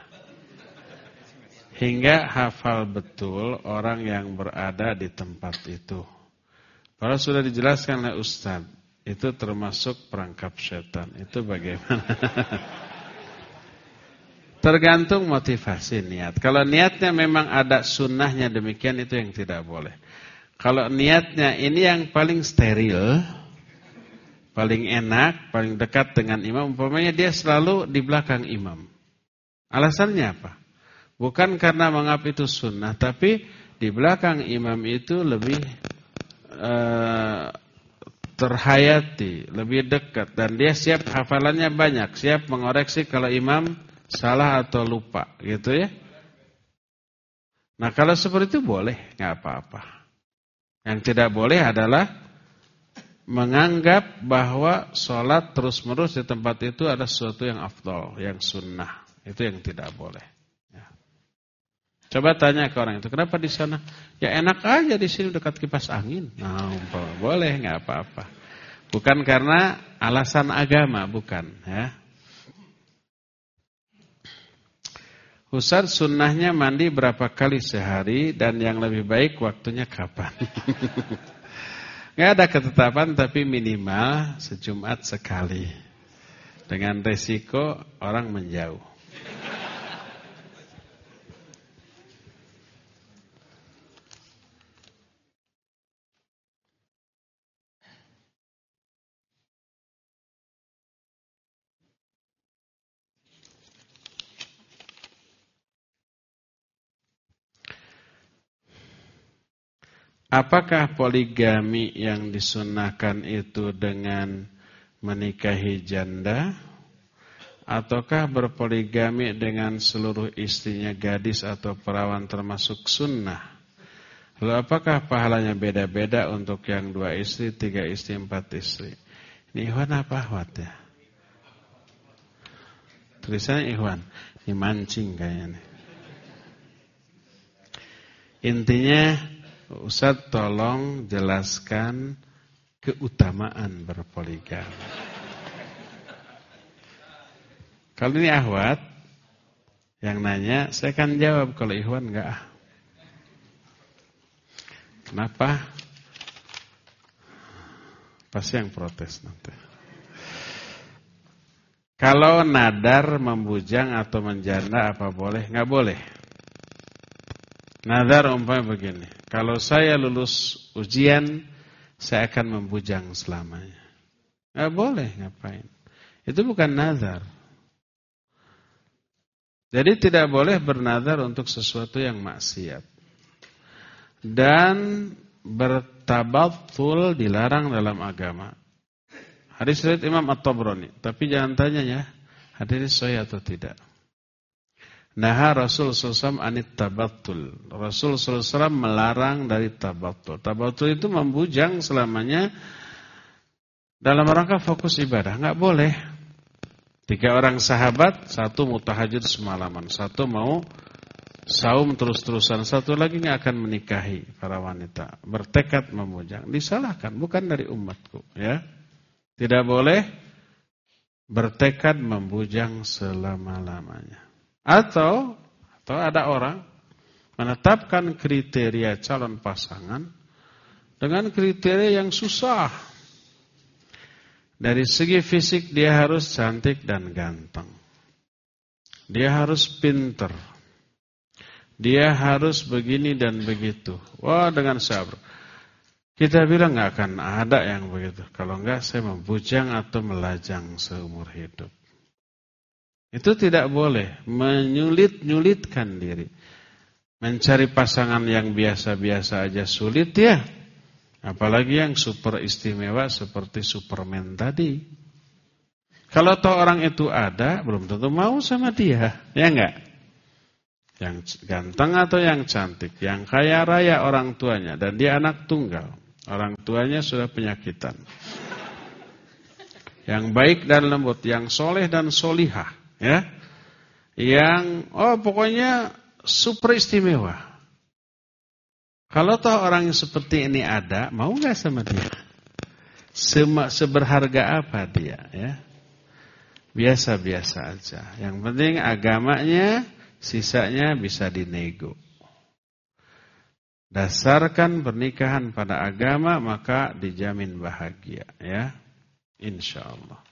Hingga hafal betul orang yang berada di tempat itu. Padahal sudah dijelaskan oleh Ustaz, itu termasuk perangkap setan. Itu bagaimana? Tergantung motivasi niat. Kalau niatnya memang ada sunnahnya demikian, itu yang tidak boleh. Kalau niatnya ini yang paling steril, paling enak, paling dekat dengan imam, umpamanya dia selalu di belakang imam. Alasannya apa? Bukan karena menganggap itu sunnah, tapi di belakang imam itu lebih uh, terhayati, lebih dekat. Dan dia siap hafalannya banyak, siap mengoreksi kalau imam salah atau lupa, gitu ya. Nah kalau seperti itu boleh, nggak apa-apa. Yang tidak boleh adalah menganggap bahwa sholat terus-menerus di tempat itu ada sesuatu yang afdal, yang sunnah. Itu yang tidak boleh. Ya. Coba tanya ke orang itu, kenapa di sana? Ya enak aja di sini dekat kipas angin. Nah, boleh, nggak apa-apa. Bukan karena alasan agama, bukan. Ya. Ustaz, sunnahnya mandi berapa kali sehari dan yang lebih baik waktunya kapan? Nggak ada ketetapan tapi minimal sejumat sekali. Dengan resiko orang menjauh. Apakah poligami yang disunahkan itu dengan menikahi janda? Ataukah berpoligami dengan seluruh istrinya gadis atau perawan termasuk sunnah? Lalu apakah pahalanya beda-beda untuk yang dua istri, tiga istri, empat istri? Ini Ikhwan apa Ahwat ya? Tulisannya Ikhwan. Ini mancing kayaknya nih. Intinya Ustaz tolong jelaskan keutamaan berpoligami. Kalau ini Ahwat yang nanya, saya akan jawab. Kalau Ikhwan enggak. Kenapa? Pasti yang protes nanti. Kalau nadar membujang atau menjanda apa boleh? Nggak boleh. Nadar umpamanya begini, kalau saya lulus ujian, saya akan membujang selamanya. Nggak boleh, ngapain? Itu bukan nadar. Jadi tidak boleh bernadar untuk sesuatu yang maksiat. Dan bertabattul dilarang dalam agama. Hadis riwayat Imam At-Tabrani. Tapi jangan tanya ya, hadis sahih atau tidak. Naha Rasul sallallahu alaihi wasallam anit tabattul. Rasul sallallahu alaihi wasallam melarang dari tabattul. Tabattul itu membujang selamanya dalam rangka fokus ibadah. Nggak boleh. Tiga orang sahabat, satu mau tahajud semalaman, satu mau saum terus-terusan, satu lagi nggak akan menikahi para wanita. Bertekad membujang. Disalahkan, bukan dari umatku. Ya, tidak boleh bertekad membujang selama-lamanya. Atau, atau ada orang menetapkan kriteria calon pasangan dengan kriteria yang susah. Dari segi fisik dia harus cantik dan ganteng. Dia harus pinter. Dia harus begini dan begitu. Wah, dengan sabar. Kita bilang nggak akan ada yang begitu. Kalau enggak saya membujang atau melajang seumur hidup. Itu tidak boleh. Menyulit-nyulitkan diri. Mencari pasangan yang biasa-biasa aja sulit ya. Apalagi yang super istimewa seperti Superman tadi. Kalau toh orang itu ada, belum tentu mau sama dia. Ya enggak? Yang ganteng atau yang cantik. Yang kaya raya orang tuanya. Dan dia anak tunggal. Orang tuanya sudah penyakitan. Yang baik dan lembut. Yang soleh dan solihah. Ya, Yang, oh pokoknya super istimewa. Kalau toh orang yang seperti ini ada, mau nggak sama dia? Sema, seberharga apa dia? Ya, biasa-biasa aja. Yang penting agamanya, sisanya bisa dinego. Dasarkan pernikahan pada agama, maka dijamin bahagia. Ya, insya Allah.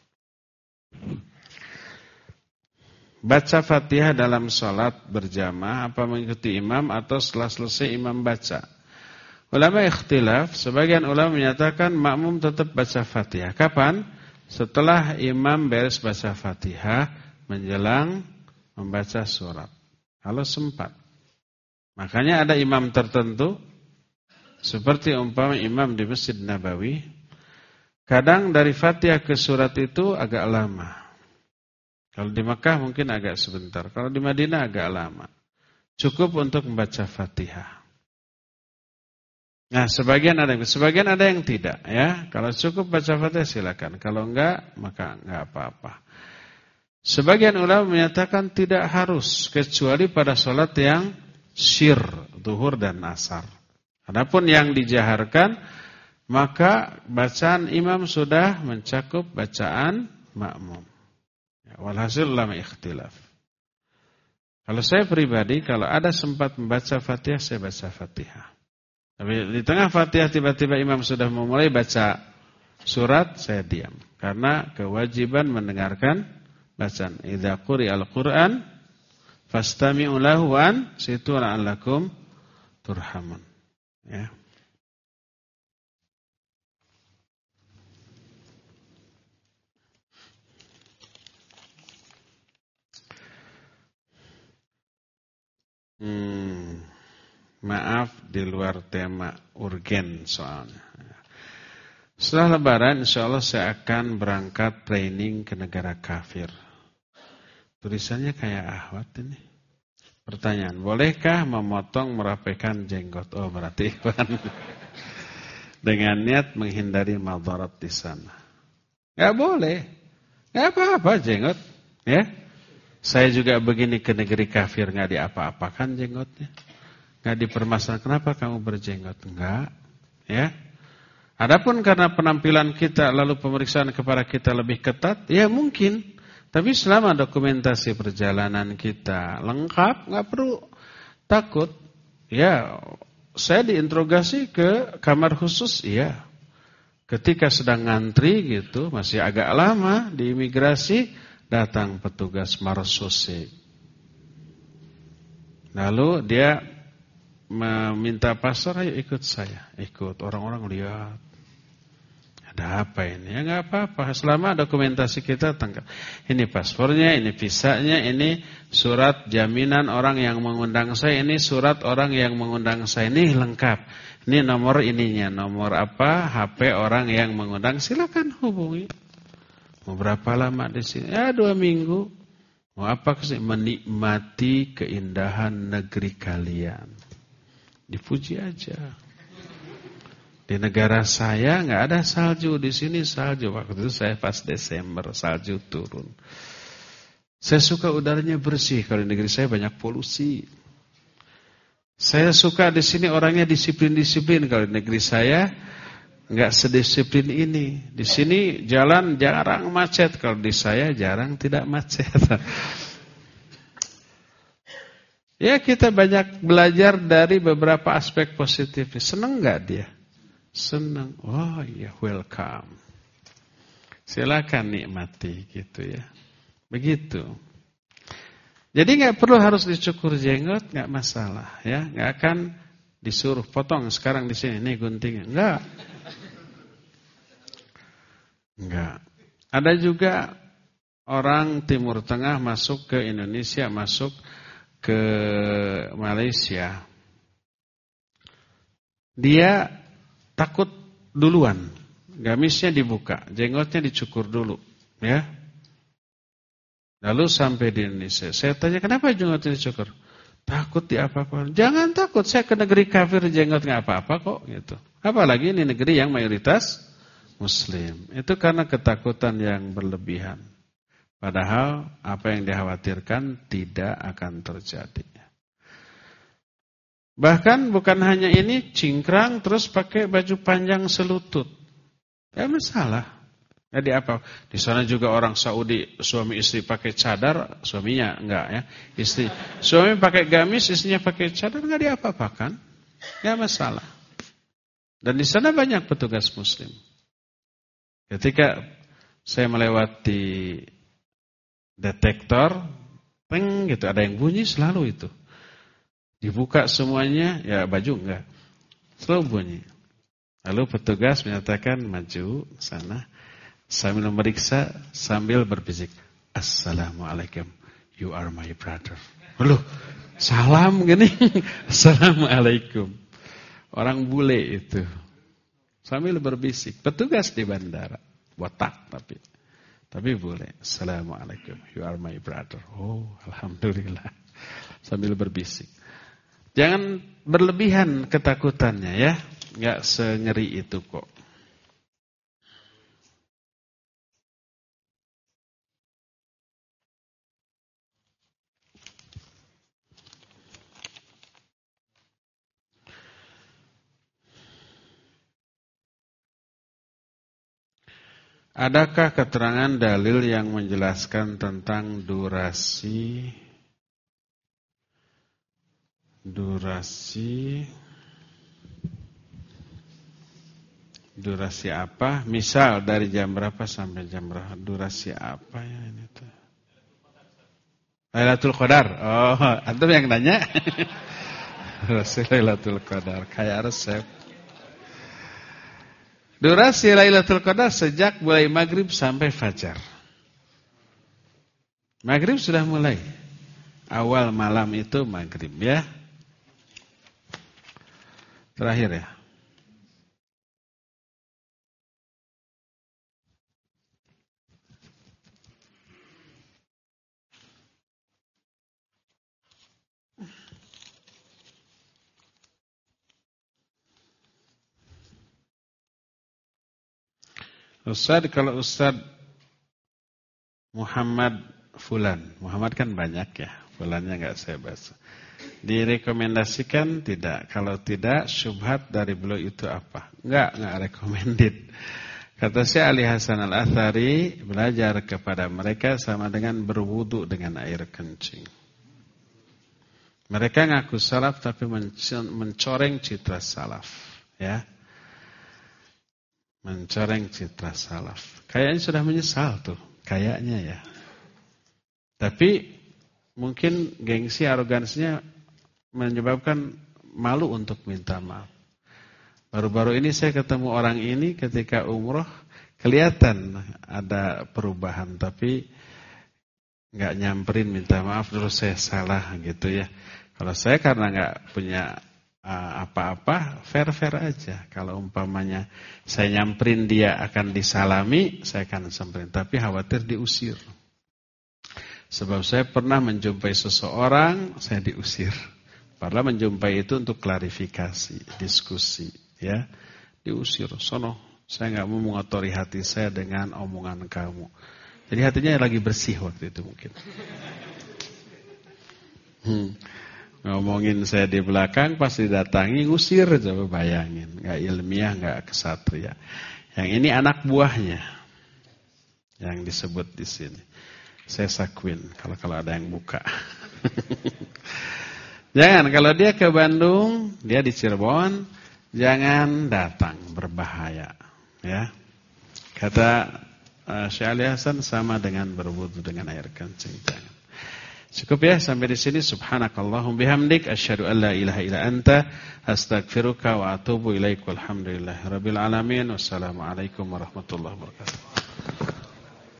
Baca Fatihah dalam sholat berjamaah apa mengikuti imam atau setelah selesai imam baca? Ulama ikhtilaf, sebagian ulama menyatakan makmum tetap baca Fatihah. Kapan? Setelah imam beres baca Fatihah menjelang membaca surat. Kalau sempat. Makanya ada imam tertentu seperti umpama imam di Masjid Nabawi, kadang dari Fatihah ke surat itu agak lama. Kalau di Mekah mungkin agak sebentar. Kalau di Madinah agak lama. Cukup untuk membaca Fatihah. Nah, sebagian ada yang, sebagian ada yang tidak. Ya, kalau cukup baca Fatihah silakan. Kalau enggak, maka enggak apa-apa. Sebagian ulama menyatakan tidak harus kecuali pada sholat yang syir, zuhur dan asar. Adapun yang dijaharkan, maka bacaan imam sudah mencakup bacaan makmum. Walhasil ulama ikhtilaf. Kalau saya pribadi, kalau ada sempat membaca Fatihah, saya baca Fatihah. Tapi di tengah Fatihah tiba-tiba imam sudah memulai baca surat, saya diam. Karena kewajiban mendengarkan bacaan. Idza quri'al Qur'an fastami'u lahu wan situ la'allakum turhamun. Ya. Hmm, maaf di luar tema urgen soalnya. Setelah Lebaran insya Allah saya akan berangkat training ke negara kafir. Tulisannya kayak Ahwat ini. Pertanyaan, bolehkah memotong merapikan jenggot? Oh berarti Ikhwan. Dengan niat menghindari madarat di sana. Gak boleh. Gak apa-apa jenggot. Ya. Saya juga begini ke negeri kafir, nggak diapa-apakan jenggotnya, nggak dipermasalahkan. Kenapa kamu berjenggot? Enggak, ya. Adapun karena penampilan kita lalu pemeriksaan kepada kita lebih ketat, ya mungkin. Tapi selama dokumentasi perjalanan kita lengkap, nggak perlu takut. Ya, saya diinterogasi ke kamar khusus, iya. Ketika sedang ngantri gitu, masih agak lama di imigrasi. datang petugas marsusi. Lalu dia meminta pastor, ayo ikut saya. Ikut, orang-orang lihat. Ada apa ini? Ya nggak apa-apa, selama dokumentasi kita tangkap. Ini paspornya, ini visanya, ini surat jaminan orang yang mengundang saya, ini surat orang yang mengundang saya, ini lengkap. Ini nomor ininya, nomor apa, H P orang yang mengundang, silakan hubungi. Mau berapa lama di sini? Ya dua minggu. Mau apa kesini? Menikmati keindahan negeri kalian. Dipuji aja. Di negara saya nggak ada salju, di sini salju. Waktu itu saya pas Desember salju turun. Saya suka udaranya bersih. Kalau di negeri saya banyak polusi. Saya suka di sini orangnya disiplin-disiplin. Kalau di negeri saya nggak sedisiplin ini. Di sini jalan jarang macet. Kalau di saya jarang tidak macet. Ya kita banyak belajar dari beberapa aspek positif. Senang nggak dia? Senang. Oh iya, welcome. Silakan nikmati gitu ya. Begitu. Jadi nggak perlu harus dicukur jenggot, nggak masalah ya. Nggak akan disuruh potong sekarang di sini nih guntingnya. Enggak. Enggak. Ada juga orang Timur Tengah masuk ke Indonesia, masuk ke Malaysia. Dia takut duluan, gamisnya dibuka, jenggotnya dicukur dulu, ya. Lalu sampai di Indonesia, saya tanya kenapa jenggotnya dicukur? Takut diapa-apakan. Jangan takut, saya ke negeri kafir jenggot nggak apa-apa kok, gitu. Apalagi ini negeri yang mayoritas Muslim. Itu karena ketakutan yang berlebihan. Padahal apa yang dikhawatirkan tidak akan terjadi. Bahkan bukan hanya ini, cingkrang terus pakai baju panjang selutut. Ya masalah. Jadi apa? Di sana juga orang Saudi suami istri pakai cadar, suaminya enggak ya. Istri, suami pakai gamis, istrinya pakai cadar, enggak diapa-apakan. Ya masalah. Dan di sana banyak petugas Muslim. Ketika saya melewati detektor, peng gitu, ada yang bunyi selalu itu. Dibuka semuanya, ya baju enggak. Selalu bunyi. Lalu petugas menyatakan maju sana sambil memeriksa sambil berbisik, Assalamualaikum, you are my brother. Loh, salam gini. Assalamualaikum. Orang bule itu. Sambil berbisik. Petugas di bandara. Botak tapi. Tapi bule. Assalamualaikum, you are my brother. Oh, alhamdulillah. Sambil berbisik. Jangan berlebihan ketakutannya ya. Enggak sengeri itu kok. Adakah keterangan dalil yang menjelaskan tentang durasi Durasi Durasi apa? Misal dari jam berapa sampai jam berapa? Durasi apa ya ini tuh? Lailatul Qadar. Oh, antum yang nanya? Durasi Lailatul Qadar kayak resep. Durasi Lailatul Qadar sejak mulai maghrib sampai fajar. Maghrib sudah mulai. Awal malam itu maghrib ya. Terakhir ya. Ustaz, kalau Ustaz Muhammad Fulan, Muhammad kan banyak ya, Fulannya enggak saya baca. Direkomendasikan tidak? Kalau tidak, syubhat dari beliau itu apa? Enggak, enggak recommended. Kata Syekh Ali Hasan Al-Athari, belajar kepada mereka sama dengan berwudu dengan air kencing. Mereka ngaku salaf tapi mencoreng citra salaf, ya. Mencoreng citra salaf. Kayaknya sudah menyesal tuh, kayaknya ya. Tapi mungkin gengsi, arogansinya menyebabkan malu untuk minta maaf. Baru-baru ini saya ketemu orang ini ketika umroh, kelihatan ada perubahan, tapi nggak nyamperin minta maaf, terus saya salah gitu ya. Kalau saya karena nggak punya uh, apa-apa, fair-fair aja. Kalau umpamanya saya nyamperin dia akan disalami, saya akan samperin, tapi khawatir diusir. Sebab saya pernah menjumpai seseorang, saya diusir. Padahal menjumpai itu untuk klarifikasi, diskusi. Ya, diusir, sono, saya nggak mau mengotori hati saya dengan omongan kamu. Jadi hatinya lagi bersih waktu itu mungkin. Hmm. Ngomongin saya di belakang, pas didatangi ngusir, coba bayangin, nggak ilmiah, nggak kesatria. Yang ini anak buahnya, yang disebut di sini. Saya sakuin kalau kalau ada yang buka. Jangan, kalau dia ke Bandung, dia di Cirebon. Jangan datang, berbahaya. Ya, kata uh, Syekh Ali Hasan sama dengan berwudu dengan air kencing. Jangan. Cukup ya sampai di sini. Subhanakallahum bihamdik, asyhadu an la ilaha illa anta, astaghfiruka wa atubu ilaik. Walhamdulillahirabbil alamin. Wassalamualaikum warahmatullahi wabarakatuh.